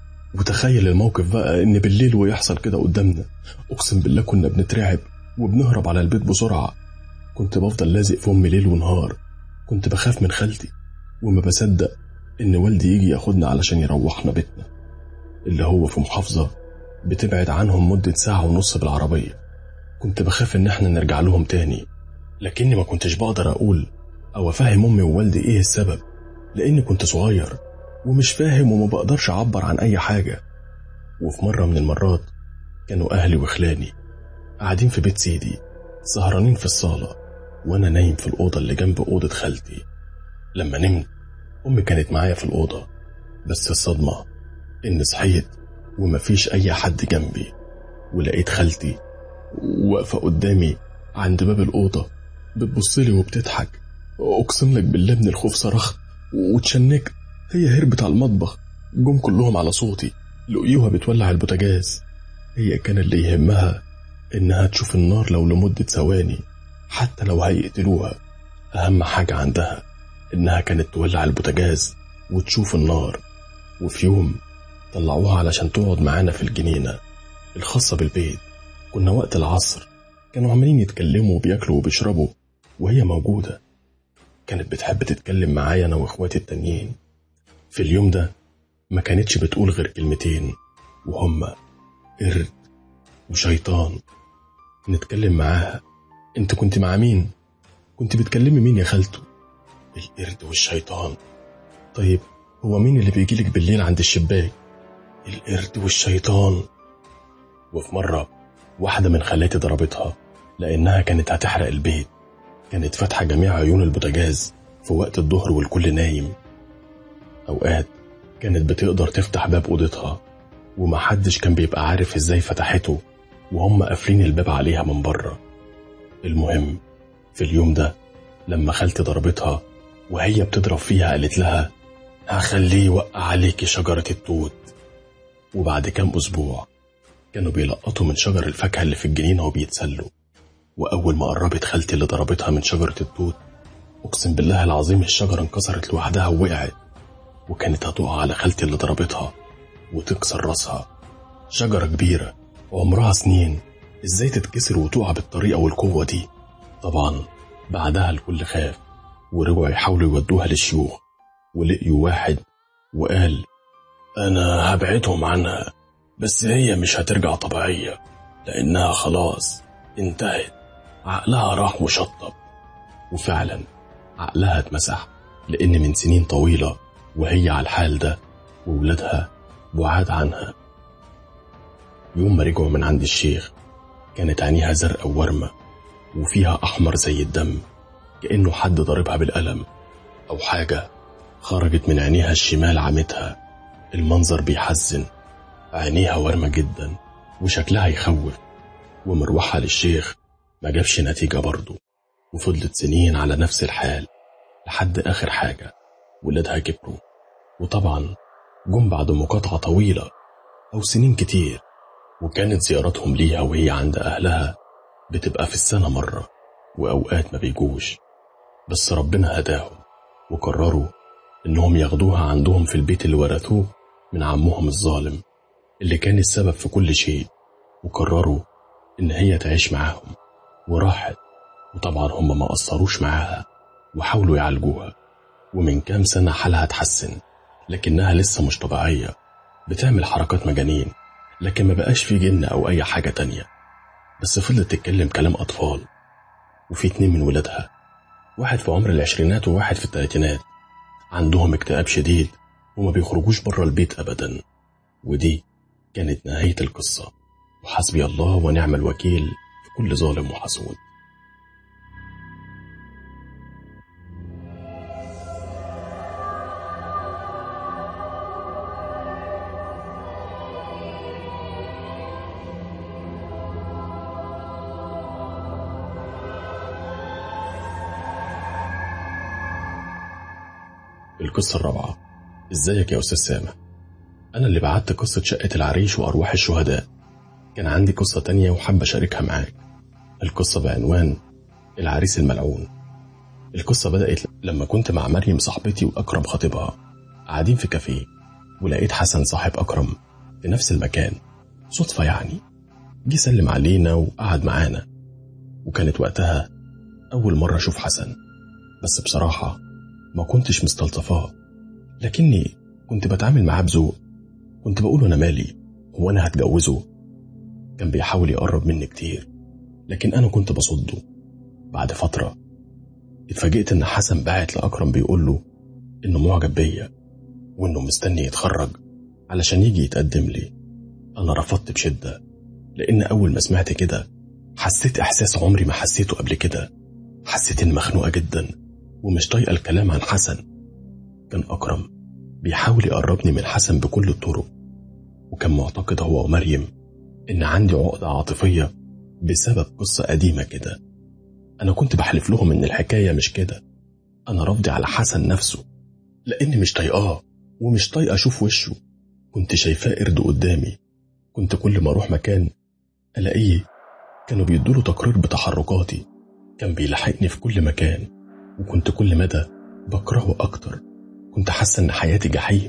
وتخيل الموقف بقى إن بالليل ويحصل كده قدامنا، أقسم بالله كنا بنترعب وبنهرب على البيت بسرعة. كنت بفضل لازق في أمي ليل ونهار، كنت بخاف من خالتي وما بصدق إن والدي يجي ياخدنا علشان يروحنا بيتنا اللي هو في محافظة بتبعد عنهم مدة ساعة ونص بالعربية. كنت بخاف إن احنا نرجع لهم تاني، لكني ما كنتش بقدر أقول أو أفهم أمي ووالدي إيه السبب، لأني كنت صغير ومش فاهم وما بقدرش أعبر عن أي حاجة. وفي مرة من المرات كانوا أهلي وخلاني قاعدين في بيت سيدي سهرانين في الصالة، وأنا نايم في الأوضة اللي جنب أوضة خالتي. لما نمت أمي كانت معايا في الأوضة، بس الصدمة إن صحيت ومفيش أي حد جنبي، ولقيت خالتي واقفة قدامي عند باب الأوضة بتبصلي وبتضحك. أقسم لك بالله من الخوف صرخت واتشنكت. هي هربت على المطبخ، جم كلهم على صوتي لقيوها بتولع البوتاجاز. هي كان اللي يهمها إنها تشوف النار لو لمدة ثواني، حتى لو هيقتلوها أهم حاجة عندها إنها كانت تولع البوتاجاز وتشوف النار. وفي يوم طلعوها علشان تقعد معانا في الجنينة الخاصة بالبيت. كنا وقت العصر، كانوا عمالين يتكلموا وبياكلوا وبيشربوا وهي موجودة. كانت بتحب تتكلم معايا أنا وإخواتي التانيين. في اليوم ده ما كانتش بتقول غير كلمتين، وهما قرد وشيطان. نتكلم معاها، انت كنت مع مين؟ كنت بتكلمي مين يا خالته؟ القرد والشيطان. طيب هو مين اللي بيجيلك بالليل عند الشباك؟ القرد والشيطان. وفي مرة واحدة من خالاتي ضربتها لأنها كانت هتحرق البيت. كانت فاتحة جميع عيون البوتاجاز في وقت الظهر والكل نايم. أوقات كانت بتقدر تفتح باب أوضتها ومحدش كان بيبقى عارف ازاي فتحته وهم قافلين الباب عليها من بره. المهم في اليوم ده لما خالتي ضربتها وهي بتضرب فيها قالت لها هخليه يوقع عليكي شجرة التوت. وبعد كام أسبوع كانوا بيلقطوا من شجر الفاكهة اللي في الجنينة وبيتسلوا. وأول ما قربت خالتي اللي ضربتها من شجرة التوت، أقسم بالله العظيم الشجرة انكسرت لوحدها ووقعت، وكانت هتقع على خالتي اللي ضربتها وتكسر راسها. شجرة كبيرة وعمرها سنين، ازاي تتكسر وتقع بالطريقة والقوة دي؟ طبعا بعدها الكل خاف ورجعوا يحاولوا يودوها للشيوخ، ولقيوا واحد وقال أنا هبعدهم عنها، بس هي مش هترجع طبيعية لأنها خلاص انتهت، عقلها راح مشطب. وفعلا عقلها اتمسح، لأن من سنين طويلة وهي على الحال ده وولادها بعاد عنها. يوم ما رجعوا من عند الشيخ كانت عينيها زرقاء وورمة وفيها أحمر زي الدم، كأنه حد ضربها بالقلم أو حاجة خرجت من عينيها الشمال عمتها. المنظر بيحزن، عينيها ورمة جدا وشكلها يخوف. ومروحها للشيخ ما جابش نتيجة برضه، وفضلت سنين على نفس الحال لحد آخر حاجة ولادها كبروا. وطبعا جم بعد مقاطعة طويلة أو سنين كتير، وكانت زيارتهم ليها وهي عند أهلها بتبقى في السنة مرة، وأوقات ما بيجوش. بس ربنا هداهم وقرروا إنهم ياخدوها عندهم في البيت اللي ورثوه من عمهم الظالم اللي كان السبب في كل شيء. وقرروا إن هي تعيش معاهم، وراحت. وطبعا هم ما قصروش معاها وحاولوا يعالجوها، ومن كام سنة حالها اتحسن، لكنها لسه مش طبيعية، بتعمل حركات مجانين، لكن ما بقاش في جن أو أي حاجة تانية، بس فضلت تتكلم كلام أطفال. وفي 2 من ولادها، واحد في عمر العشرينات وواحد في الثلاثينات، عندهم اكتئاب شديد وما بيخرجوش بره البيت أبدا. ودي كانت نهاية القصة، وحسبي الله ونعم الوكيل في كل ظالم وحسود. القصة الرابعة. ازيك يا أستاذ سامح؟ أنا اللي بعت قصة شقة العريش وأرواح الشهداء. كان عندي قصة تانية وحابة أشاركها معاك. القصة بعنوان العريس الملعون. القصة بدأت لما كنت مع مريم صاحبتي وأكرم خطيبها قاعدين في كافيه، ولقيت حسن صاحب أكرم في نفس المكان صدفة يعني. جه سلم علينا وقعد معانا، وكانت وقتها أول مرة أشوف حسن، بس بصراحة ما كنتش مستلطفاه، لكني كنت بتعامل معاه بذوق. كنت بقوله أنا مالي، هو أنا هتجوزه؟ كان بيحاول يقرب مني كتير، لكن أنا كنت بصده. بعد فترة اتفاجئت إن حسن باعت لأكرم بيقول له إنه معجب بيا وإنه مستني يتخرج علشان يجي يتقدم لي. أنا رفضت بشدة، لأن أول ما سمعت كده حسيت إحساس عمري ما حسيته قبل كده. حسيت إني مخنوقة جدا ومش طايقة الكلام عن حسن. كان أكرم بيحاول يقربني من حسن بكل الطرق، وكان معتقد هو ومريم إن عندي عقدة عاطفية بسبب قصة قديمة كده. أنا كنت بحلف لهم إن الحكاية مش كده. أنا رفضي على حسن نفسه، لأني مش طايقاه ومش طايقة أشوف وشه. كنت شايفاه قرد قدامي. كنت كل ما أروح مكان ألاقيه كانوا بيدوله تقرير بتحركاتي. كان بيلاحقني في كل مكان، وكنت كل مدى بكرهه أكتر. كنت حاسة إن حياتي جحيم،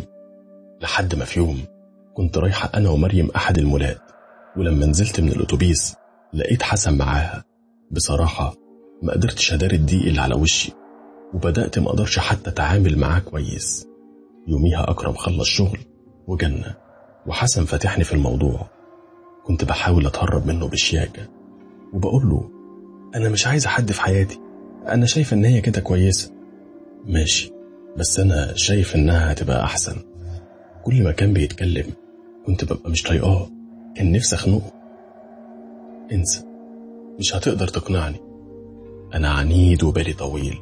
لحد ما في يوم كنت رايحة أنا ومريم أحد المولات، ولما نزلت من الأتوبيس لقيت حسن معاها. بصراحة ما قدرتش أداري الضيق اللي على وشي، وبدأت ما أقدرش حتى أتعامل معاه كويس. يوميها أكرم خلص شغل وجنة، وحسن فتحني في الموضوع. كنت بحاول أتهرب منه بشياكة وبقول له أنا مش عايز حد في حياتي، أنا شايف إن هي كده كويسة. ماشي، بس أنا شايف إنها هتبقى أحسن. كل ما كان بيتكلم كنت ببقى مش طايقاه، كان نفسي أخنقه. انسى، مش هتقدر تقنعني، أنا عنيد وبالي طويل.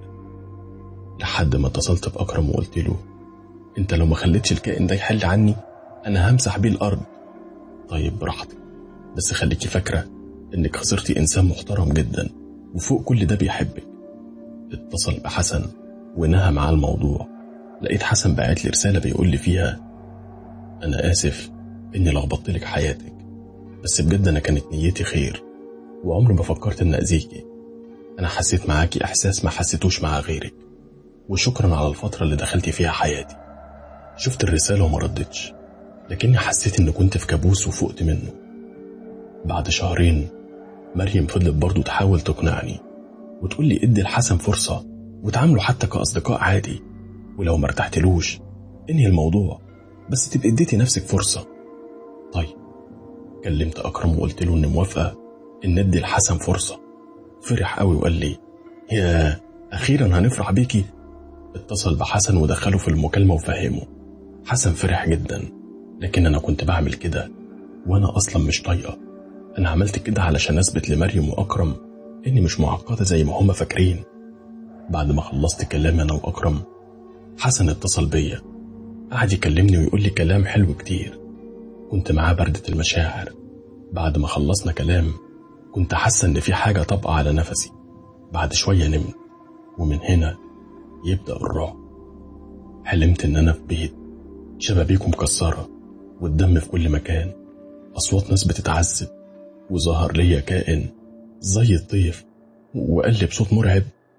لحد ما اتصلت بأكرم وقلت له انت لو ما خليتش الكائن ده يحل عني أنا همسح بيه الأرض. طيب براحتك، بس خليكي فاكرة انك خسرتي إنسان محترم جدا وفوق كل ده بيحبك. اتصل بحسن ونهى معاه الموضوع. لقيت حسن بعت لي رسالة بيقول لي فيها أنا آسف إني لخبطت لك حياتك، بس بجد أنا كانت نيتي خير وعمري ما فكرت إن أذيكي. أنا حسيت معاكي إحساس ما حسيتوش مع غيرك، وشكرا على الفترة اللي دخلتي فيها حياتي. شفت الرسالة وما ردتش، لكني حسيت إن كنت في كابوس وفقت منه. بعد شهرين مريم فضلت برضو تحاول تقنعني وتقول لي ادي الحسن فرصة وتعاملوا حتى كأصدقاء عادي، ولو ما ارتحتلوش انهي الموضوع، بس تبقى اديتي نفسك فرصة. طيب، كلمت أكرم وقلت له إني موافقة إن ادي الحسن فرصة. فرح قوي وقال لي يا أخيرا هنفرح بيكي. اتصل بحسن ودخله في المكالمة وفهمه. حسن فرح جدا، لكن أنا كنت بعمل كده وأنا أصلا مش طايقة. أنا عملت كده علشان أثبت لمريم وأكرم إني مش معقدة زي ما هما فاكرين. بعد ما خلصت كلام أنا وأكرم، حسن اتصل بيا، قعد يكلمني ويقول لي كلام حلو كتير. كنت معاه بردة المشاعر. بعد ما خلصنا كلام كنت حاسة إن في حاجة طبقة على نفسي. بعد شوية نمت، ومن هنا يبدأ الرعب. حلمت إن أنا في بيت شبابيكه مكسرة والدم في كل مكان، أصوات ناس بتتعذب، وظهر ليا كائن زي الطيف وقال لي بصوت مرعب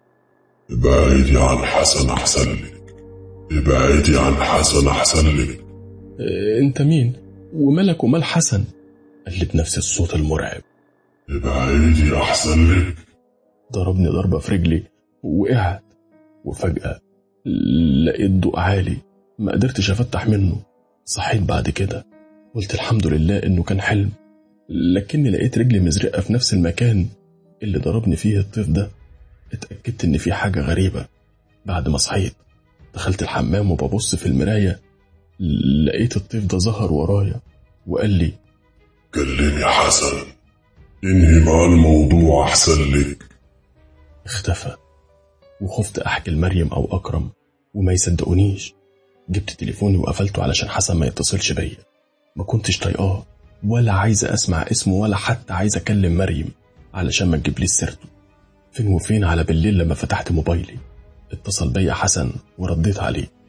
ابعدي عن حسن أحسن لك، ابعدي عن حسن أحسن لك. انت مين ومالك ومال حسن؟ قال لي بنفس الصوت المرعب ابعدي أحسن لك. ضربني ضربة في رجلي ووقعت، وفجأة لقيت ضوء عالي ما قدرتش أفتح منه. صحيت بعد كده، قلت الحمد لله إنه كان حلم، لكني لقيت رجلي مزرقة في نفس المكان اللي ضربني فيه الطيف ده. اتأكدت إن في حاجة غريبة. بعد ما صحيت دخلت الحمام وببص في المراية، لقيت الطيف ده ظهر ورايا وقال لي كلمي حسن، انهي مع الموضوع أحسن لك. اختفى، وخفت أحكي لمريم أو أكرم وما يصدقونيش. جبت تليفوني وقفلته علشان حسن ما يتصلش بيا. ما كنتش طايقاه ولا عايزة أسمع اسمه، ولا حتى عايزة أكلم مريم علشان ما تجيبليش سيرته. فين وفين على بالليل لما فتحت موبايلي اتصل بيا حسن ورديت عليه.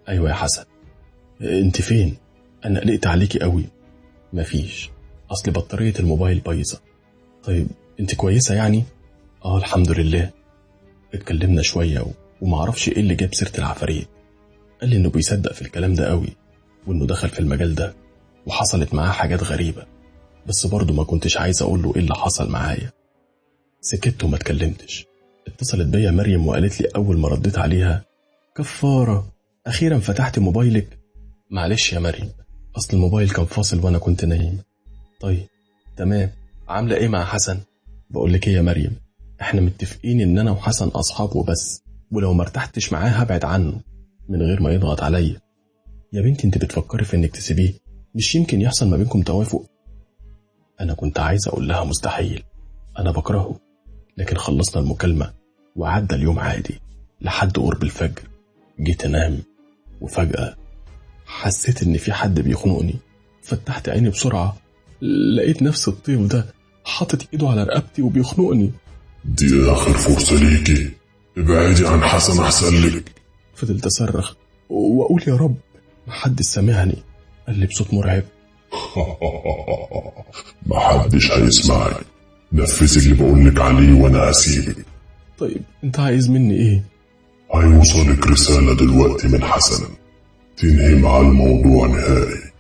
أيوة يا حسن. انت فين؟ أنا قلقت عليكي قوي. مفيش، أصل بطارية الموبايل بايظة. طيب انت كويسة يعني؟ الحمد لله. اتكلمنا شوية ومعرفش ايه اللي جاب سيرة العفاريت. قال لي انه بيصدق في الكلام ده قوي، وانه دخل في المجال ده وحصلت معاه حاجات غريبة، بس برضه ما كنتش عايز اقول له ايه اللي حصل معايا. سكت وما اتكلمتش. اتصلت بيا مريم وقالت لي اول ما رديت عليها: كفارة، اخيرا فتحت موبايلك. معلش يا مريم، اصل الموبايل كان فاصل وانا كنت نايم. طيب تمام، عاملة ايه مع حسن؟ بقول لك ايه يا مريم، احنا متفقين ان انا وحسن اصحاب وبس، ولو ما ارتحتش معاه هبعد عنه من غير ما يضغط عليا. يا بنتي انت بتفكري في انك تسيبيه؟ مش يمكن يحصل ما بينكم توافق؟ انا كنت عايز اقول لها مستحيل، انا بكرهه، لكن خلصنا المكالمة وعدى اليوم عادي لحد قرب الفجر. جيت انام وفجأة حسيت ان في حد بيخنقني. فتحت عيني بسرعة، لقيت نفس الطيف ده حاطط ايده على رقبتي وبيخنقني. دي آخر فرصة ليكي، ابعدي عن حسن أحسن لك. فضلت أصرخ وأقول يا رب، محدش سامعني. قال لي بصوت مرعب: محدش هيسمعك، نفذي اللي بقولك عليه وأنا هسيبك. طيب انت عايز مني ايه؟ هيوصلك رسالة دلوقتي من حسن تنهي مع الموضوع نهائي.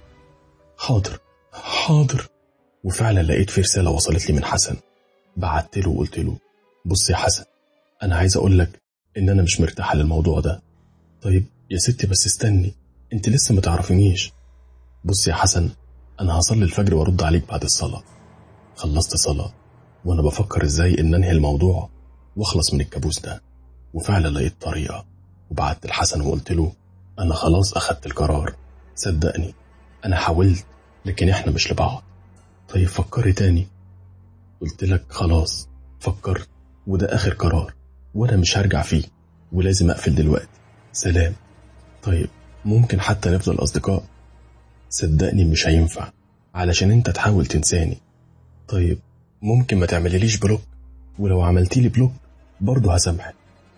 حاضر. وفعلا لقيت في رسالة وصلت لي من حسن. بعت له وقلت له: بص يا حسن، انا عايز اقول لك ان انا مش مرتاحة للموضوع ده. طيب يا ستي بس استني، انت لسه ما تعرفينيش. بص يا حسن، انا هصلي الفجر وارد عليك بعد الصلاة. خلصت صلاة وانا بفكر ازاي ان انهي الموضوع واخلص من الكابوس ده، وفعلا لقيت طريقة. وبعت لحسن وقلت له: انا خلاص اخدت القرار، صدقني انا حاولت لكن احنا مش لبعض. طيب فكري تاني. قلت لك خلاص فكرت، وده اخر قرار وانا مش هرجع فيه، ولازم اقفل دلوقتي، سلام. طيب ممكن حتى نفضل اصدقاء؟ صدقني مش هينفع علشان انت تحاول تنساني. طيب ممكن ما تعمليليش بلوك، ولو عملتيلي بلوك برضه هسامحك.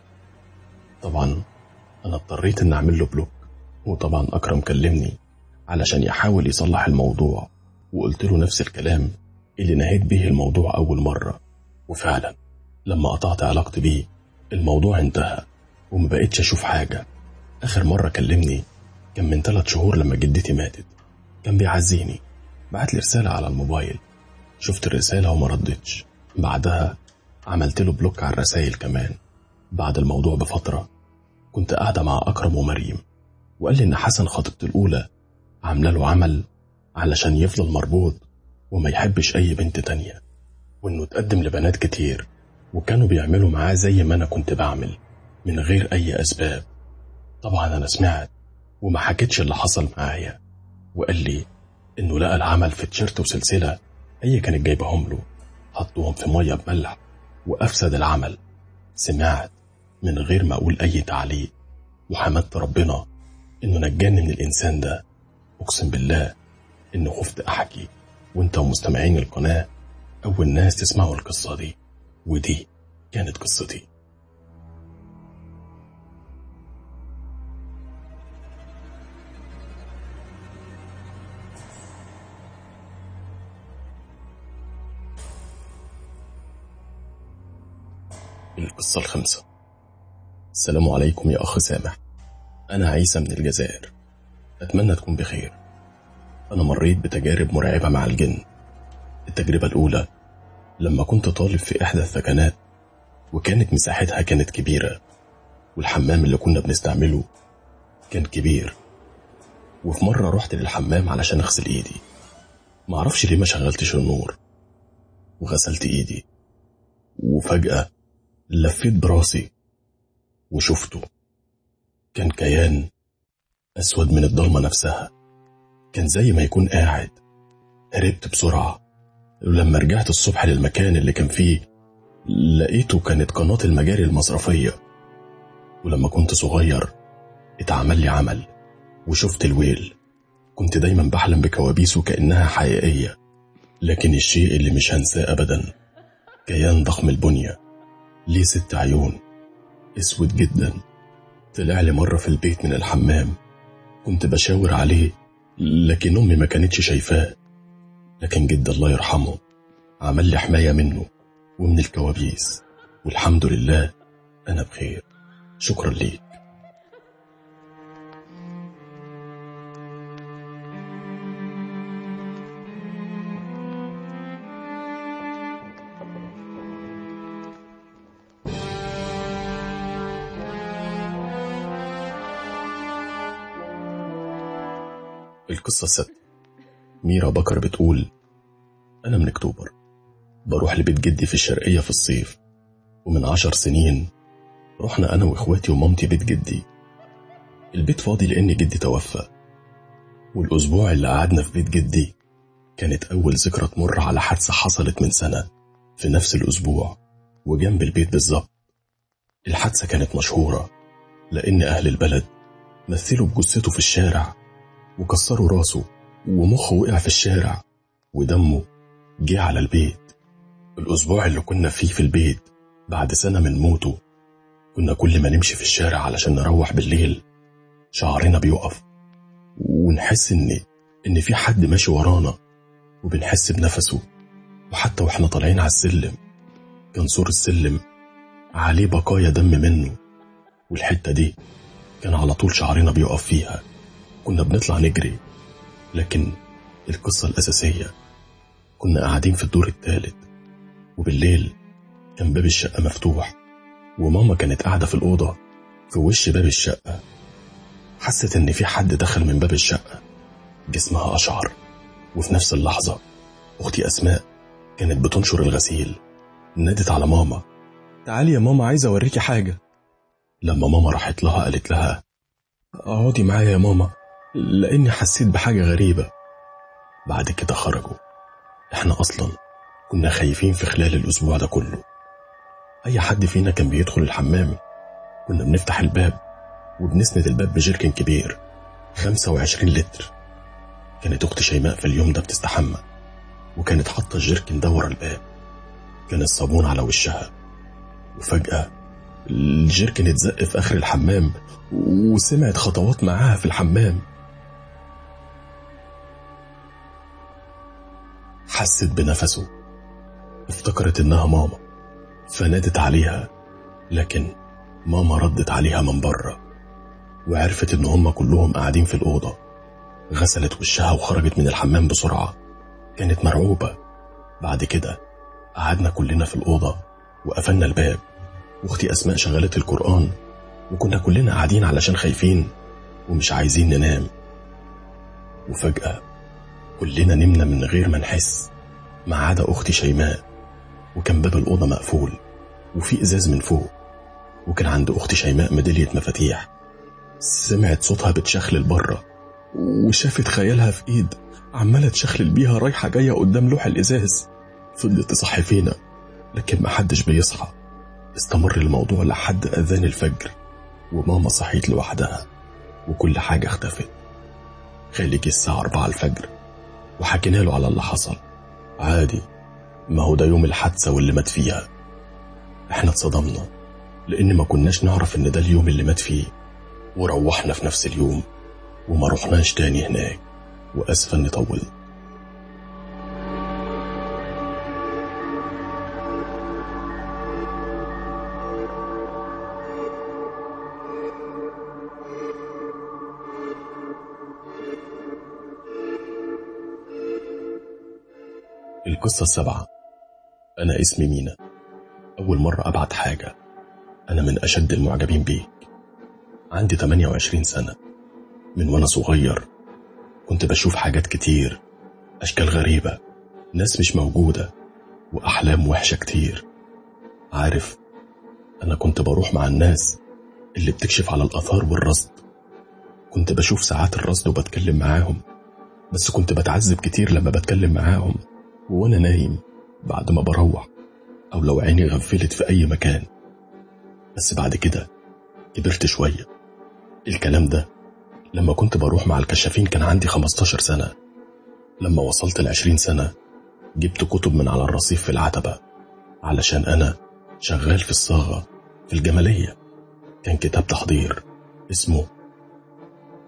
طبعا انا اضطريت ان اعمل له بلوك، وطبعا اكرم كلمني علشان يحاول يصلح الموضوع، وقلت له نفس الكلام اللي نهيت به الموضوع اول مرة. وفعلا لما قطعت علاقتي بيه الموضوع انتهى وما بقيتش اشوف حاجة. اخر مرة كلمني كان من 3 شهور لما جدتي ماتت، كان بيعزيني، بعت لي رسالة على الموبايل. شفت الرسالة وما ردتش، بعدها عملت له بلوك على الرسائل كمان. بعد الموضوع بفترة كنت قاعدة مع أكرم ومريم، وقال لي إن حسن خطيبته الأولى عامله له عمل علشان يفضل مربوط وما يحبش أي بنت تانية، وإنه تقدم لبنات كتير وكانوا بيعملوا معاه زي ما أنا كنت بعمل من غير أي أسباب. طبعا أنا سمعت وما حكيتش اللي حصل معايا، وقال لي إنه لقى العمل في تيشيرت وسلسلة هي كانت جايبهم له، حطوهم في مية بملح وأفسد العمل. سمعت من غير ما أقول أي تعليق، وحمدت ربنا إنه نجاني من الإنسان ده. أقسم بالله إنه خفت أحكي، وإنت ومستمعين القناة أول ناس تسمعوا القصة دي، ودي كانت قصتي. القصة 5. السلام عليكم يا أخ سامح، أنا عيسى من الجزائر، أتمنى تكون بخير. أنا مريت بتجارب مرعبة مع الجن. التجربة الأولى لما كنت طالب في إحدى الثكنات، وكانت مساحتها كانت كبيرة، والحمام اللي كنا بنستعمله كان كبير. وفي مرة رحت للحمام علشان أغسل إيدي، معرفش ليه ما شغلتش النور وغسلت إيدي، وفجأة لفيت براسي وشفته. كان كيان أسود من الضلمة نفسها، كان زي ما يكون قاعد. هربت بسرعة، ولما رجعت الصبح للمكان اللي كان فيه لقيته كانت قناة المجاري المصرفية. ولما كنت صغير اتعمل لي عمل وشفت الويل، كنت دايما بحلم بكوابيسه كأنها حقيقية. لكن الشيء اللي مش هنساه أبدا كيان ضخم البنية، ليه 6 عيون، اسود جدا. طلع لي مرة في البيت من الحمام كنت بشاور عليه، لكن أمي ما كانتش شايفاه. لكن جد الله يرحمه عمل لي حماية منه ومن الكوابيس، والحمد لله أنا بخير. شكرا ليك. القصة 6. ميرا بكر بتقول: أنا من أكتوبر، بروح لبيت جدي في الشرقية في الصيف، ومن 10 سنين رحنا أنا وإخواتي ومامتي بيت جدي. البيت فاضي لأن جدي توفى، والأسبوع اللي قعدنا في بيت جدي كانت أول ذكرى تمر على حادثة حصلت من سنة في نفس الأسبوع وجنب البيت بالظبط. الحادثة كانت مشهورة لأن أهل البلد مثلوا بجثته في الشارع وكسروا راسه ومخه وقع في الشارع ودمه جه على البيت. الأسبوع اللي كنا فيه في البيت بعد سنة من موته، كنا كل ما نمشي في الشارع علشان نروح بالليل شعرنا بيقف ونحس إن في حد ماشي ورانا، وبنحس بنفسه. وحتى وإحنا طالعين على السلم كان سور السلم عليه بقايا دم منه، والحتة دي كان على طول شعرنا بيقف فيها. كنا بنطلع نجري. لكن القصة الأساسية، كنا قاعدين في الدور الثالث، وبالليل كان باب الشقة مفتوح، وماما كانت قاعدة في الأوضة في وش باب الشقة. حست إن في حد دخل من باب الشقة، جسمها أشعر. وفي نفس اللحظة أختي أسماء كانت بتنشر الغسيل، نادت على ماما: تعالي يا ماما، عايزة أوريكي حاجة. لما ماما راحت لها قالت لها: اقعدي معايا يا ماما، لأني حسيت بحاجة غريبة. بعد كده خرجوا. احنا أصلا كنا خايفين في خلال الأسبوع ده كله. أي حد فينا كان بيدخل الحمام كنا بنفتح الباب وبنسند الباب بجيركن كبير 25 لتر. كانت أختي شيماء في اليوم ده بتستحمى، وكانت حاطة الجيركن ده ورا الباب. كان الصابون على وشها، وفجأة الجيركن اتزق في آخر الحمام، وسمعت خطوات معاها في الحمام. حست بنفسه، افتكرت إنها ماما، فنادت عليها، لكن ماما ردت عليها من بره، وعرفت إن هم كلهم قاعدين في الأوضة. غسلت وشها وخرجت من الحمام بسرعة، كانت مرعوبة. بعد كده قعدنا كلنا في الأوضة وقفلنا الباب، واختي أسماء شغلت القرآن، وكنا كلنا قاعدين علشان خايفين ومش عايزين ننام. وفجأة كلنا نمنا من غير ما نحس، ما عدا أختي شيماء. وكان باب الأوضة مقفول وفي إزاز من فوق، وكان عند أختي شيماء ميدالية مفاتيح. سمعت صوتها بتشخلل بره، وشافت خيالها في إيد عمالة تشخلل بيها رايحة جاية قدام لوح الإزاز. فضلت تصحي فينا، لكن ما حدش بيصحى. استمر الموضوع لحد أذان الفجر، وماما صحيت لوحدها وكل حاجة اختفت. خالي جه الساعة 4 الفجر وحكينا له على اللي حصل. عادي، ما هو ده يوم الحادثة واللي مات فيها. احنا اتصدمنا لأن ما كناش نعرف إن ده اليوم اللي مات فيه، وروحنا في نفس اليوم وما رحناش تاني هناك. وأسفة إني طولت. القصة 7. أنا اسمي مينا. أول مرة أبعت حاجة. أنا من أشد المعجبين بيك. عندي 28 سنة. من وأنا صغير كنت بشوف حاجات كتير، أشكال غريبة، ناس مش موجودة، وأحلام وحشة كتير. عارف، أنا كنت بروح مع الناس اللي بتكشف على الآثار والرصد. كنت بشوف ساعات الرصد وبتكلم معاهم، بس كنت بتعذب كتير لما بتكلم معاهم وأنا نايم بعد ما بروح، أو لو عيني غفلت في أي مكان. بس بعد كده كبرت شوية. الكلام ده لما كنت بروح مع الكشافين كان عندي 15 سنة. لما وصلت ل20 سنة جبت كتب من على الرصيف في العتبة، علشان أنا شغال في الصاغة في الجمالية. كان كتاب تحضير اسمه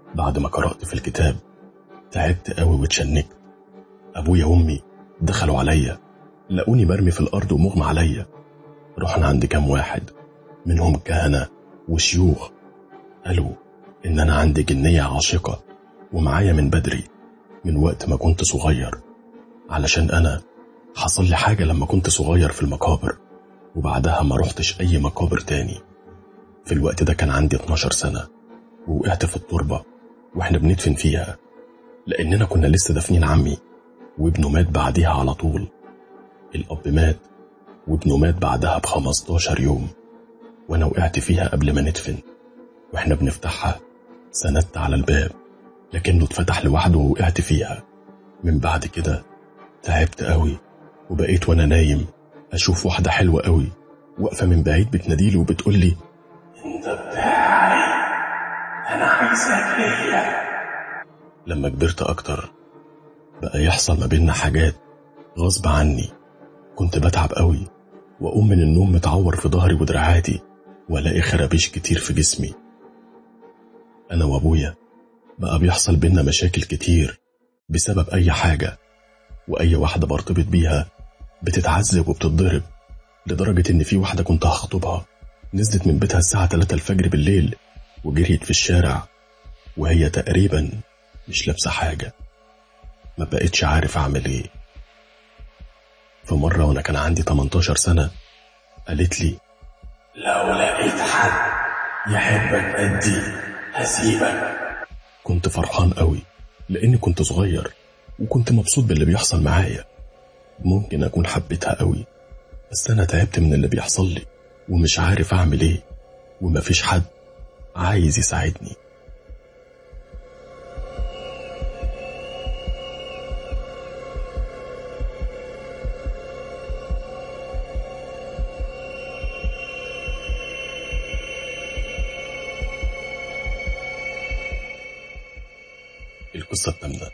بعد ما قرأت في الكتاب تعبت قوي واتشنكت. أبويا وأمي دخلوا عليا، لقوني مرمي في الأرض ومغمى عليا. رحنا عند كام واحد منهم كهنة وشيوخ، قالوا إن أنا عندي جنية عاشقة ومعايا من بدري، من وقت ما كنت صغير، علشان أنا حصل لي حاجة لما كنت صغير في المقابر، وبعدها ما رحتش أي مقابر تاني. في الوقت ده كان عندي 12 سنة، ووقعت في التربة وإحنا بندفن فيها، لأننا كنا لسه دفنين عمي وابنه مات بعدها على طول. الأب مات وابنه مات بعدها ب15 يوم، وأنا وقعت فيها قبل ما ندفن. وإحنا بنفتحها سندت على الباب لكنه اتفتح لوحده ووقعت فيها. من بعد كده تعبت قوي، وبقيت وانا نايم اشوف واحدة حلوة قوي واقفة من بعيد بتناديلي وبتقولي انت بتاعي، انا عايزك ليا. لما كبرت اكتر بقى يحصل ما بيننا حاجات غصب عني. كنت بتعب قوي واقوم من النوم متعور في ظهري ودراعاتي، والاقي خرابيش كتير في جسمي. انا وابويا بقى بيحصل بينا مشاكل كتير بسبب اي حاجة، واي واحدة برتبط بيها بتتعذب وبتتضرب، لدرجة ان في واحدة كنت هخطبها نزلت من بيتها الساعة 3 الفجر بالليل وجريت في الشارع وهي تقريبا مش لابسة حاجة. ما بقيتش عارف اعمل ايه. في مرة وانا كان عندي 18 سنة قالت لي لو لقيت حد يحبك قدي هسيبك. كنت فرحان قوي لاني كنت صغير وكنت مبسوط باللي بيحصل معايا. ممكن اكون حبيتها قوي، بس انا تعبت من اللي بيحصل لي ومش عارف اعمل ايه، ومفيش حد عايز يساعدني. القصة الثامنة.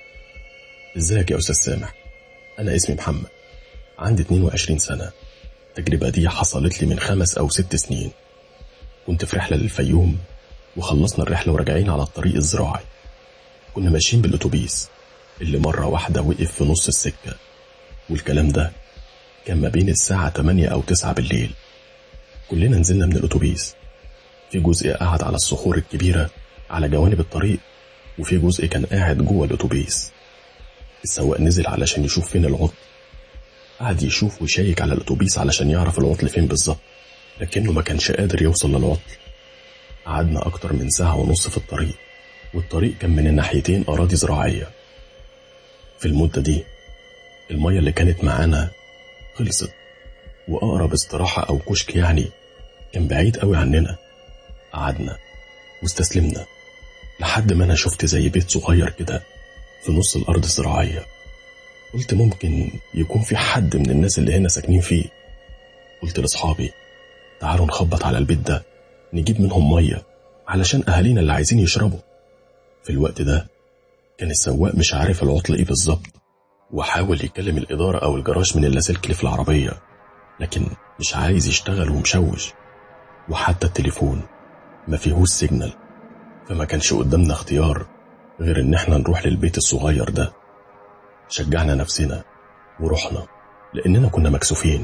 ازيك يا أستاذ سامح؟ أنا اسمي محمد، عندي 22 سنة. التجربة دي حصلت لي من 5 أو 6 سنين. كنت في رحلة للفيوم وخلصنا الرحلة وراجعين على الطريق الزراعي. كنا ماشيين بالأتوبيس اللي مرة واحدة وقف في نص السكة، والكلام ده كان ما بين الساعة 8 أو 9 بالليل. كلنا نزلنا من الأتوبيس، في جزء قاعد على الصخور الكبيرة على جوانب الطريق، وفي جزء كان قاعد جوه الأتوبيس. السواق نزل علشان يشوف فين العطل، قعد يشوف ويشيك على الأتوبيس علشان يعرف العطل فين بالظبط، لكنه ما كانش قادر يوصل للعطل. قعدنا أكتر من 1.5 ساعة في الطريق، والطريق كان من الناحيتين أراضي زراعية. في المدة دي المية اللي كانت معانا خلصت، وأقرب استراحة أو كشك يعني كان بعيد قوي عننا. قعدنا واستسلمنا لحد ما أنا شفت زي بيت صغير كده في نص الأرض الزراعية. قلت ممكن يكون في حد من الناس اللي هنا ساكنين فيه. قلت لأصحابي تعالوا نخبط على البيت ده نجيب منهم مية علشان أهالينا اللي عايزين يشربوا. في الوقت ده كان السواق مش عارف العطل إيه بالظبط، وحاول يكلم الإدارة أو الجراج من اللاسلكي اللي في العربية، لكن مش عايز يشتغل ومشوش، وحتى التليفون ما فيهوش سيجنال. فما كانش قدامنا اختيار غير ان احنا نروح للبيت الصغير ده. شجعنا نفسنا ورحنا لاننا كنا مكسوفين،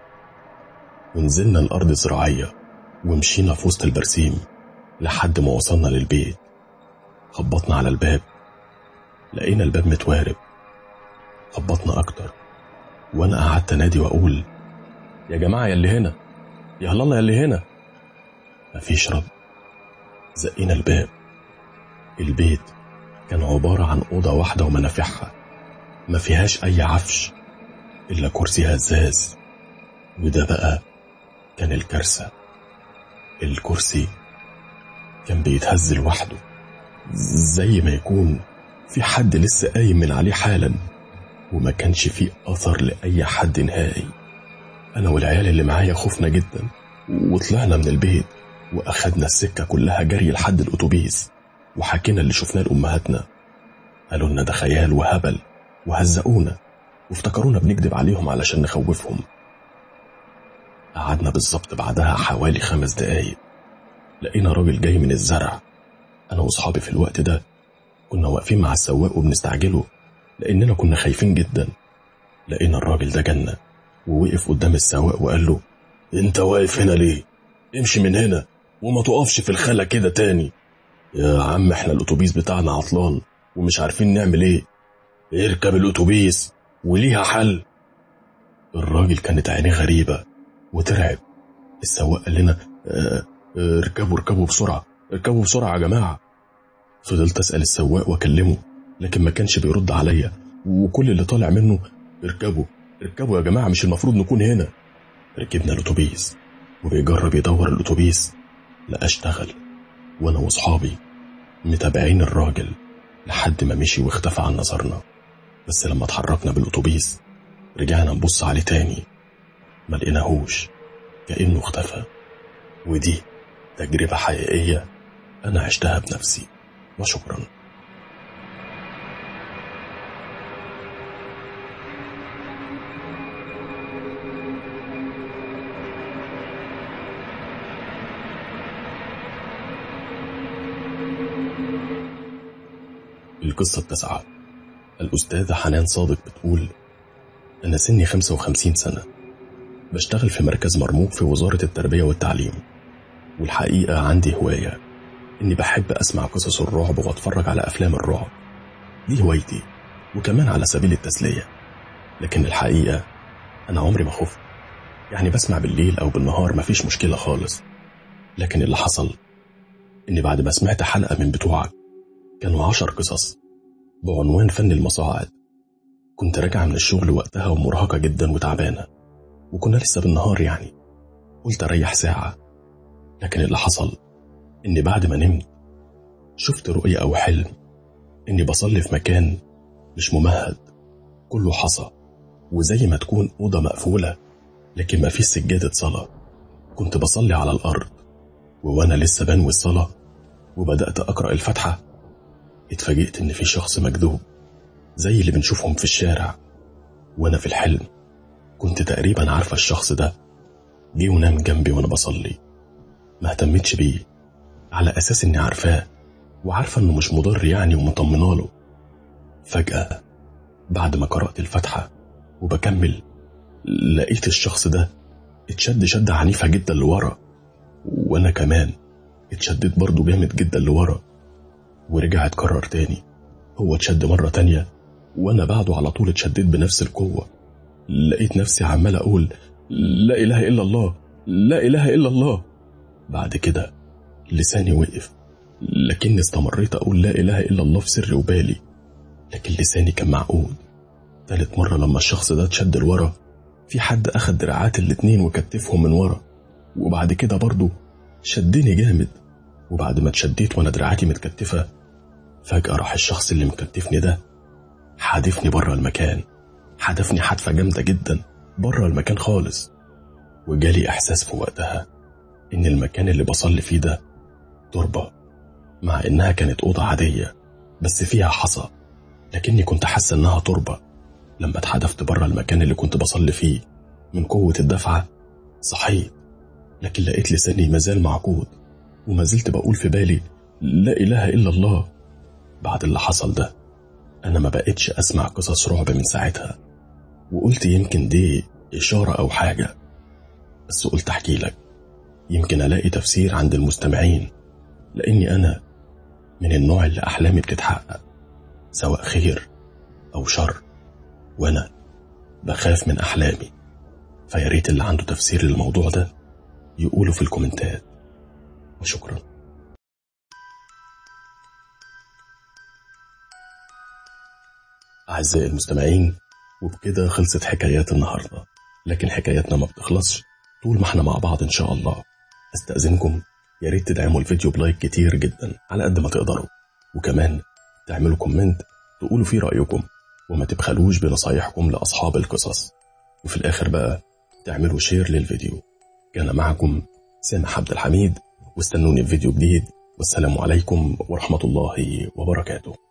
ونزلنا الارض الزراعية ومشينا في وسط البرسيم لحد ما وصلنا للبيت. خبطنا على الباب، لقينا الباب متوارب. خبطنا اكتر وانا قعدت انادي واقول يا جماعة يا اللي هنا، يا الله يا اللي هنا. مفيش رد. زقينا الباب. البيت كان عبارة عن أوضة واحدة ومنافعها، ما فيهاش أي عفش إلا كرسي هزاز. وده بقى كان الكارثة. الكرسي كان بيتهز لوحده، زي ما يكون في حد لسه قايم من عليه حالا، وما كانش فيه أثر لأي حد نهائي. أنا والعيال اللي معايا خفنا جدا وطلعنا من البيت وأخدنا السكة كلها جري لحد الأتوبيس، وحكينا اللي شفناه لأمهاتنا. قالوا لنا ده خيال وهبل، وهزقونا وافتكرونا بنكذب عليهم علشان نخوفهم. قعدنا بالظبط بعدها حوالي 5 دقايق، لقينا راجل جاي من الزرع أنا وأصحابي في الوقت ده كنا واقفين مع السواق وبنستعجله لأننا كنا خايفين جدا. لقينا الراجل ده جنة ووقف قدام السواق وقال له: انت واقف هنا ليه؟ امشي من هنا وما تقفش في الخلا كده تاني. يا عم احنا الاتوبيس بتاعنا عطلان ومش عارفين نعمل ايه. اركب الاتوبيس وليها حل. الراجل كانت عينيه غريبة وترعب. السواق قال لنا: اركبوا بسرعة، اركبوا بسرعة يا جماعة. فضلت أسأل السواق وأكلمه لكن ما كانش بيرد عليا، وكل اللي طالع منه: اركبوا يا جماعة، مش المفروض نكون هنا. ركبنا الاتوبيس وبيجرب يدور الاتوبيس، لا اشتغل. وانا واصحابي متابعين الراجل لحد ما مشي واختفى عن نظرنا. بس لما اتحركنا بالاتوبيس رجعنا نبص عليه تاني، ما لقيناهوش، كأنه اختفى. ودي تجربة حقيقية انا عشتها بنفسي، وشكرا. القصة 9. الأستاذة حنان صادق بتقول: أنا سني 55 سنة، بشتغل في مركز مرموق في وزارة التربية والتعليم، والحقيقة عندي هواية إني بحب أسمع قصص الرعب وأتفرج على أفلام الرعب. دي هوايتي، وكمان على سبيل التسلية. لكن الحقيقة أنا عمري ما خفت، يعني بسمع بالليل أو بالنهار مفيش مشكلة خالص. لكن اللي حصل إني بعد ما سمعت حلقة من بتوعك كانوا 10 قصص بعنوان فن المصاعد، كنت راجعة من الشغل وقتها ومرهقة جدا وتعبانة، وكنا لسه بالنهار يعني. قلت أريح ساعة، لكن اللي حصل إني بعد ما نمت شفت رؤية أو حلم إني بصلي في مكان مش ممهد، كله حصى، وزي ما تكون أوضة مقفولة لكن ما فيش سجادة صلاة. كنت بصلي على الأرض، وأنا لسه بنوي الصلاة وبدأت أقرأ الفاتحة اتفاجئت إن في شخص مكذوب زي اللي بنشوفهم في الشارع. وأنا في الحلم كنت تقريبا عارفة الشخص ده، جه ونام جنبي وأنا بصلي. ما اهتمتش بيه على أساس إني عارفاه وعارفة إنه مش مضر يعني، ومطمنه له. فجأة بعد ما قرأت الفاتحة وبكمل لقيت الشخص ده اتشد شدة عنيفة جدا لورا، وأنا كمان اتشدت برضو جامد جدا لورا، ورجع اتكرر تاني. هو اتشد مرة تانية وأنا بعده على طول اتشدت بنفس القوة. لقيت نفسي عمال أقول: لا إله إلا الله، لا إله إلا الله. بعد كده لساني وقف، لكني استمريت أقول لا إله إلا الله في سر وبالي، لكن لساني كان معقود. ثالث مرة لما الشخص ده اتشد لورا، في حد أخد دراعات الاتنين وكتفهم من ورا، وبعد كده برضو شدني جامد. وبعد ما اتشديت وانا دراعاتي متكتفة، فجأة راح الشخص اللي مكتفني ده حادفني بره المكان، حدفني حدفة جامدة جدا بره المكان خالص. وجالي احساس في وقتها ان المكان اللي بصلي فيه ده تربة، مع انها كانت اوضة عادية بس فيها حصى، لكني كنت حاسة انها تربة. لما اتحدفت بره المكان اللي كنت بصلي فيه من قوة الدفعة صحيت، لكن لقيت لساني مازال معقود وما زلت بقول في بالي لا إله إلا الله. بعد اللي حصل ده أنا ما بقتش أسمع قصص رعب من ساعتها، وقلت يمكن دي إشارة أو حاجة، بس قلت أحكي لك يمكن ألاقي تفسير عند المستمعين، لأني أنا من النوع اللي أحلامي بتتحقق سواء خير أو شر، وأنا بخاف من أحلامي. فياريت اللي عنده تفسير للموضوع ده يقوله في الكومنتات، وشكرا. أعزائي المستمعين، وبكده خلصت حكايات النهاردة، لكن حكاياتنا ما بتخلصش طول ما احنا مع بعض إن شاء الله. أستأذنكم ياريت تدعموا الفيديو بلايك كتير جدا على قد ما تقدروا، وكمان تعملوا كومنت تقولوا فيه رأيكم، وما تبخلوش بنصايحكم لأصحاب القصص، وفي الآخر بقى تعملوا شير للفيديو. كان معكم سامح عبد الحميد، واستنوني في فيديو جديد، والسلام عليكم ورحمة الله وبركاته.